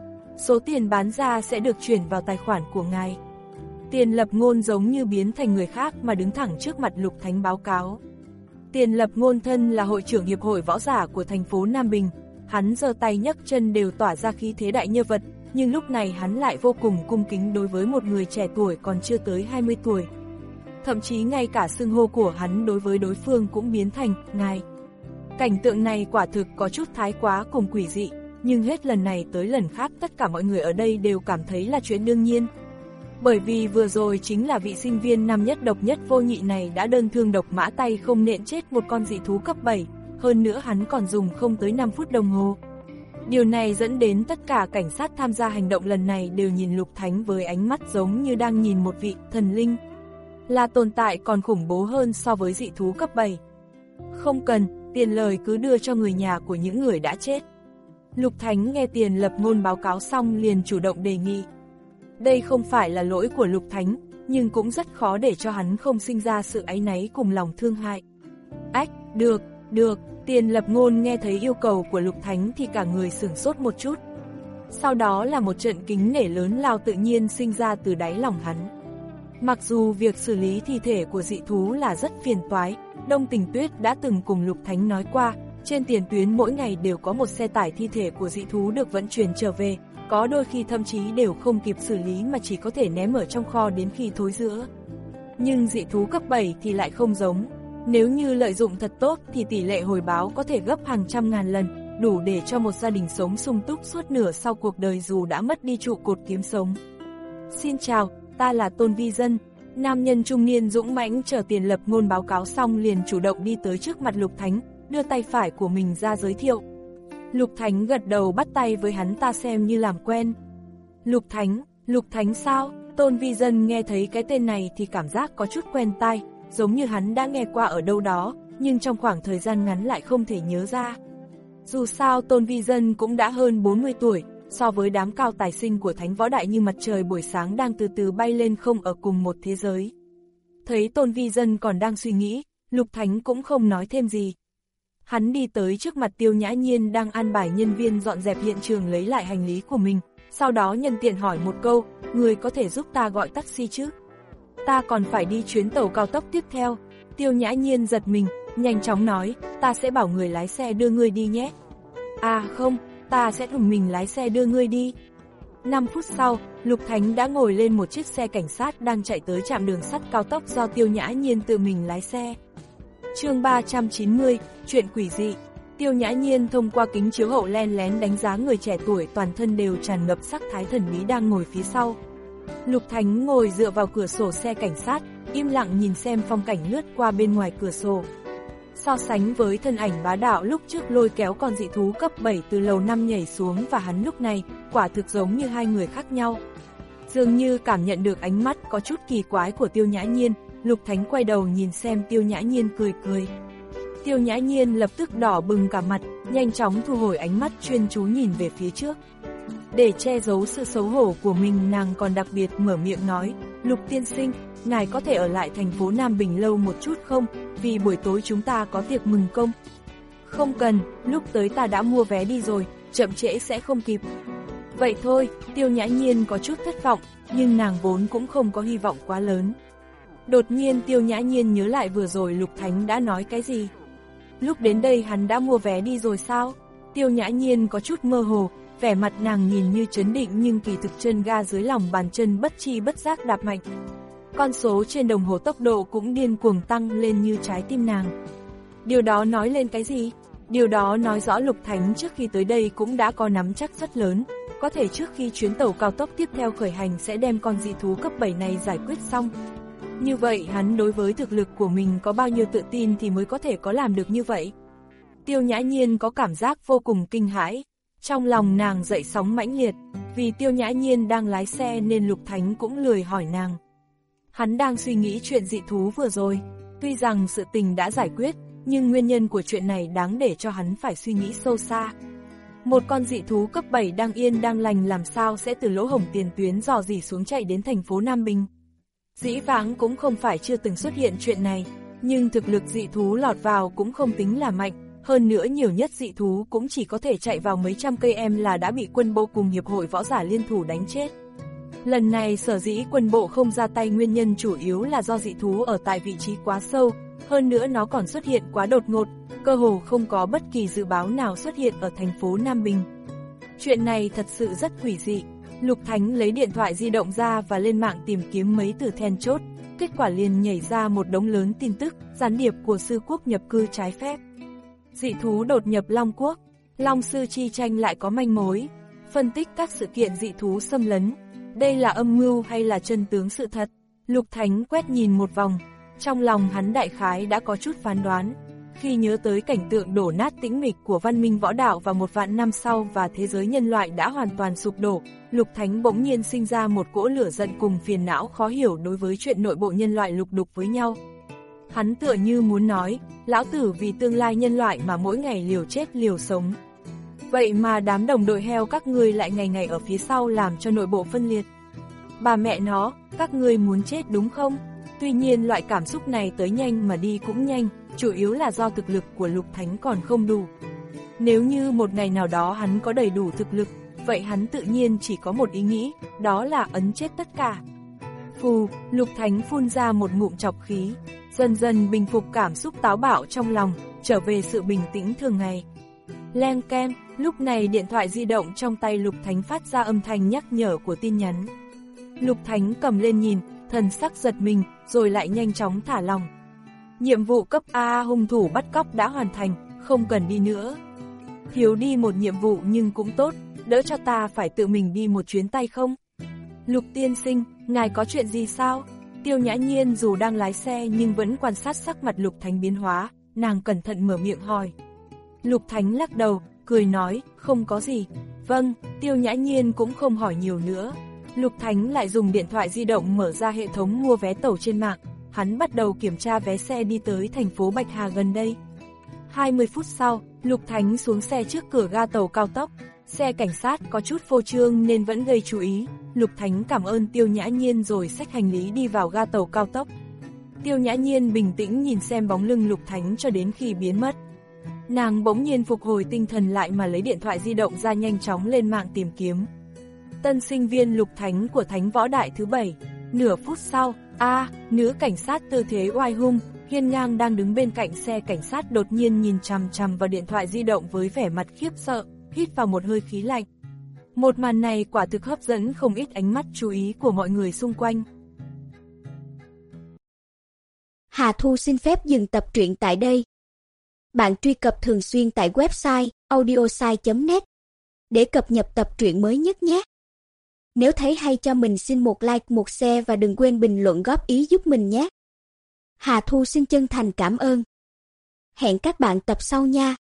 số tiền bán ra sẽ được chuyển vào tài khoản của ngài. Tiền Lập Ngôn giống như biến thành người khác mà đứng thẳng trước mặt Lục Thánh báo cáo. Tiền Lập Ngôn thân là hội trưởng hiệp hội võ giả của thành phố Nam Bình, hắn giơ tay nhấc chân đều tỏa ra khí thế đại nhân vật, nhưng lúc này hắn lại vô cùng cung kính đối với một người trẻ tuổi còn chưa tới hai mươi tuổi. thậm chí ngay cả xưng hô của hắn đối với đối phương cũng biến thành ngài. Cảnh tượng này quả thực có chút thái quá cùng quỷ dị, nhưng hết lần này tới lần khác tất cả mọi người ở đây đều cảm thấy là chuyện đương nhiên. Bởi vì vừa rồi chính là vị sinh viên năm nhất độc nhất vô nhị này đã đơn thương độc mã tay không nện chết một con dị thú cấp bảy, hơn nữa hắn còn dùng không tới năm phút đồng hồ. Điều này dẫn đến tất cả cảnh sát tham gia hành động lần này đều nhìn Lục Thánh với ánh mắt giống như đang nhìn một vị thần linh. Là tồn tại còn khủng bố hơn so với dị thú cấp bảy. Không cần, tiền lời cứ đưa cho người nhà của những người đã chết. Lục Thánh nghe Tiền Lập Ngôn báo cáo xong liền chủ động đề nghị. Đây không phải là lỗi của Lục Thánh, nhưng cũng rất khó để cho hắn không sinh ra sự áy náy cùng lòng thương hại. Ách, được, được, Tiền Lập Ngôn nghe thấy yêu cầu của Lục Thánh thì cả người sửng sốt một chút. Sau đó là một trận kính nể lớn lao tự nhiên sinh ra từ đáy lòng hắn. Mặc dù việc xử lý thi thể của dị thú là rất phiền toái, Đông Tình Tuyết đã từng cùng Lục Thánh nói qua, trên tiền tuyến mỗi ngày đều có một xe tải thi thể của dị thú được vận chuyển trở về, có đôi khi thậm chí đều không kịp xử lý mà chỉ có thể ném ở trong kho đến khi thối rữa. Nhưng dị thú cấp bảy thì lại không giống, nếu như lợi dụng thật tốt thì tỷ lệ hồi báo có thể gấp hàng trăm ngàn lần, đủ để cho một gia đình sống sung túc suốt nửa sau cuộc đời dù đã mất đi trụ cột kiếm sống. Xin chào, ta là Tôn Vi Dân. Nam nhân trung niên dũng mãnh chờ Tiền Lập Ngôn báo cáo xong liền chủ động đi tới trước mặt Lục Thánh, đưa tay phải của mình ra giới thiệu. Lục Thánh gật đầu bắt tay với hắn ta xem như làm quen. Lục Thánh, Lục Thánh sao? Tôn Vi Dân nghe thấy cái tên này thì cảm giác có chút quen tai, giống như hắn đã nghe qua ở đâu đó, nhưng trong khoảng thời gian ngắn lại không thể nhớ ra. Dù sao Tôn Vi Dân cũng đã hơn bốn mươi tuổi, so với đám cao tài sinh của Thánh Võ Đại như mặt trời buổi sáng đang từ từ bay lên không ở cùng một thế giới. Thấy Tôn Vi Dân còn đang suy nghĩ, Lục Thánh cũng không nói thêm gì. Hắn đi tới trước mặt Tiêu Nhã Nhiên đang an bài nhân viên dọn dẹp hiện trường lấy lại hành lý của mình, sau đó nhân tiện hỏi một câu, người có thể giúp ta gọi taxi chứ? Ta còn phải đi chuyến tàu cao tốc tiếp theo. Tiêu Nhã Nhiên giật mình, nhanh chóng nói, ta sẽ bảo người lái xe đưa ngươi đi nhé. À không, ta sẽ thùng mình lái xe đưa ngươi đi. năm phút sau, Lục Thánh đã ngồi lên một chiếc xe cảnh sát đang chạy tới trạm đường sắt cao tốc do Tiêu Nhã Nhiên tự mình lái xe. Chương ba trăm chín mươi, chuyện quỷ dị. Tiêu Nhã Nhiên thông qua kính chiếu hậu len lén đánh giá người trẻ tuổi toàn thân đều tràn ngập sắc thái thần bí đang ngồi phía sau. Lục Thánh ngồi dựa vào cửa sổ xe cảnh sát, im lặng nhìn xem phong cảnh lướt qua bên ngoài cửa sổ. So sánh với thân ảnh bá đạo lúc trước lôi kéo con dị thú cấp bảy từ lầu năm nhảy xuống và hắn lúc này, quả thực giống như hai người khác nhau. Dường như cảm nhận được ánh mắt có chút kỳ quái của Tiêu Nhã Nhiên, Lục Thánh quay đầu nhìn xem Tiêu Nhã Nhiên cười cười. Tiêu Nhã Nhiên lập tức đỏ bừng cả mặt, nhanh chóng thu hồi ánh mắt chuyên chú nhìn về phía trước. Để che giấu sự xấu hổ của mình, nàng còn đặc biệt mở miệng nói, Lục tiên sinh, ngài có thể ở lại thành phố Nam Bình lâu một chút không, vì buổi tối chúng ta có tiệc mừng công. Không cần, lúc tới ta đã mua vé đi rồi, chậm trễ sẽ không kịp. Vậy thôi, Tiêu Nhã Nhiên có chút thất vọng, nhưng nàng vốn cũng không có hy vọng quá lớn. Đột nhiên Tiêu Nhã Nhiên nhớ lại vừa rồi Lục Thánh đã nói cái gì. Lúc đến đây hắn đã mua vé đi rồi sao? Tiêu Nhã Nhiên có chút mơ hồ, vẻ mặt nàng nhìn như trấn định nhưng kỳ thực chân ga dưới lòng bàn chân bất chi bất giác đạp mạnh. Con số trên đồng hồ tốc độ cũng điên cuồng tăng lên như trái tim nàng. Điều đó nói lên cái gì? Điều đó nói rõ Lục Thánh trước khi tới đây cũng đã có nắm chắc rất lớn, có thể trước khi chuyến tàu cao tốc tiếp theo khởi hành sẽ đem con dị thú cấp bảy này giải quyết xong. Như vậy hắn đối với thực lực của mình có bao nhiêu tự tin thì mới có thể có làm được như vậy. Tiêu Nhã Nhiên có cảm giác vô cùng kinh hãi, trong lòng nàng dậy sóng mãnh liệt, vì Tiêu Nhã Nhiên đang lái xe nên Lục Thánh cũng lười hỏi nàng. Hắn đang suy nghĩ chuyện dị thú vừa rồi, tuy rằng sự tình đã giải quyết, nhưng nguyên nhân của chuyện này đáng để cho hắn phải suy nghĩ sâu xa. Một con dị thú cấp bảy đang yên đang lành làm sao sẽ từ lỗ hổng tiền tuyến dò dỉ xuống chạy đến thành phố Nam Bình. Dĩ vãng cũng không phải chưa từng xuất hiện chuyện này, nhưng thực lực dị thú lọt vào cũng không tính là mạnh, hơn nữa nhiều nhất dị thú cũng chỉ có thể chạy vào mấy trăm cây em là đã bị quân bộ cùng hiệp hội võ giả liên thủ đánh chết. Lần này sở dĩ quân bộ không ra tay nguyên nhân chủ yếu là do dị thú ở tại vị trí quá sâu, hơn nữa nó còn xuất hiện quá đột ngột, cơ hồ không có bất kỳ dự báo nào xuất hiện ở thành phố Nam Bình. Chuyện này thật sự rất quỷ dị. Lục Thánh lấy điện thoại di động ra và lên mạng tìm kiếm mấy từ then chốt, kết quả liền nhảy ra một đống lớn tin tức, gián điệp của sư quốc nhập cư trái phép. Dị thú đột nhập Long Quốc, Long sư chi tranh lại có manh mối, phân tích các sự kiện dị thú xâm lấn. Đây là âm mưu hay là chân tướng sự thật? Lục Thánh quét nhìn một vòng, trong lòng hắn đại khái đã có chút phán đoán. Khi nhớ tới cảnh tượng đổ nát tĩnh mịch của văn minh võ đạo vào một vạn năm sau và thế giới nhân loại đã hoàn toàn sụp đổ, Lục Thánh bỗng nhiên sinh ra một cỗ lửa giận cùng phiền não khó hiểu đối với chuyện nội bộ nhân loại lục đục với nhau. Hắn tựa như muốn nói, lão tử vì tương lai nhân loại mà mỗi ngày liều chết liều sống. Vậy mà đám đồng đội heo các ngươi lại ngày ngày ở phía sau làm cho nội bộ phân liệt. Bà mẹ nó, các ngươi muốn chết đúng không? Tuy nhiên loại cảm xúc này tới nhanh mà đi cũng nhanh, chủ yếu là do thực lực của Lục Thánh còn không đủ. Nếu như một ngày nào đó hắn có đầy đủ thực lực, vậy hắn tự nhiên chỉ có một ý nghĩ, đó là ấn chết tất cả. Phù, Lục Thánh phun ra một ngụm chọc khí, dần dần bình phục cảm xúc táo bạo trong lòng, trở về sự bình tĩnh thường ngày. Leng keng, lúc này điện thoại di động trong tay Lục Thánh phát ra âm thanh nhắc nhở của tin nhắn. Lục Thánh cầm lên nhìn, thần sắc giật mình, rồi lại nhanh chóng thả lòng. Nhiệm vụ cấp A hung thủ bắt cóc đã hoàn thành, không cần đi nữa. Thiếu đi một nhiệm vụ nhưng cũng tốt, đỡ cho ta phải tự mình đi một chuyến tay không? Lục tiên sinh, ngài có chuyện gì sao? Tiêu Nhã Nhiên dù đang lái xe nhưng vẫn quan sát sắc mặt Lục Thánh biến hóa, nàng cẩn thận mở miệng hỏi. Lục Thánh lắc đầu, cười nói, không có gì. Vâng, Tiêu Nhã Nhiên cũng không hỏi nhiều nữa. Lục Thánh lại dùng điện thoại di động mở ra hệ thống mua vé tàu trên mạng, hắn bắt đầu kiểm tra vé xe đi tới thành phố Bạch Hà gần đây. hai mươi phút sau, Lục Thánh xuống xe trước cửa ga tàu cao tốc, xe cảnh sát có chút phô trương nên vẫn gây chú ý. Lục Thánh cảm ơn Tiêu Nhã Nhiên rồi xách hành lý đi vào ga tàu cao tốc. Tiêu Nhã Nhiên bình tĩnh nhìn xem bóng lưng Lục Thánh cho đến khi biến mất. Nàng bỗng nhiên phục hồi tinh thần lại mà lấy điện thoại di động ra nhanh chóng lên mạng tìm kiếm. Tân sinh viên Lục Thánh của Thánh Võ Đại thứ bảy. Nửa phút sau, a nữ cảnh sát tư thế oai hung, hiên ngang đang đứng bên cạnh xe cảnh sát đột nhiên nhìn chằm chằm vào điện thoại di động với vẻ mặt khiếp sợ, hít vào một hơi khí lạnh. Một màn này quả thực hấp dẫn không ít ánh mắt chú ý của mọi người xung quanh. Hà Thu xin phép dừng tập truyện tại đây. Bạn truy cập thường xuyên tại website audiosai chấm net để cập nhật tập truyện mới nhất nhé. Nếu thấy hay cho mình xin một like, một share và đừng quên bình luận góp ý giúp mình nhé. Hà Thu xin chân thành cảm ơn. Hẹn các bạn tập sau nha.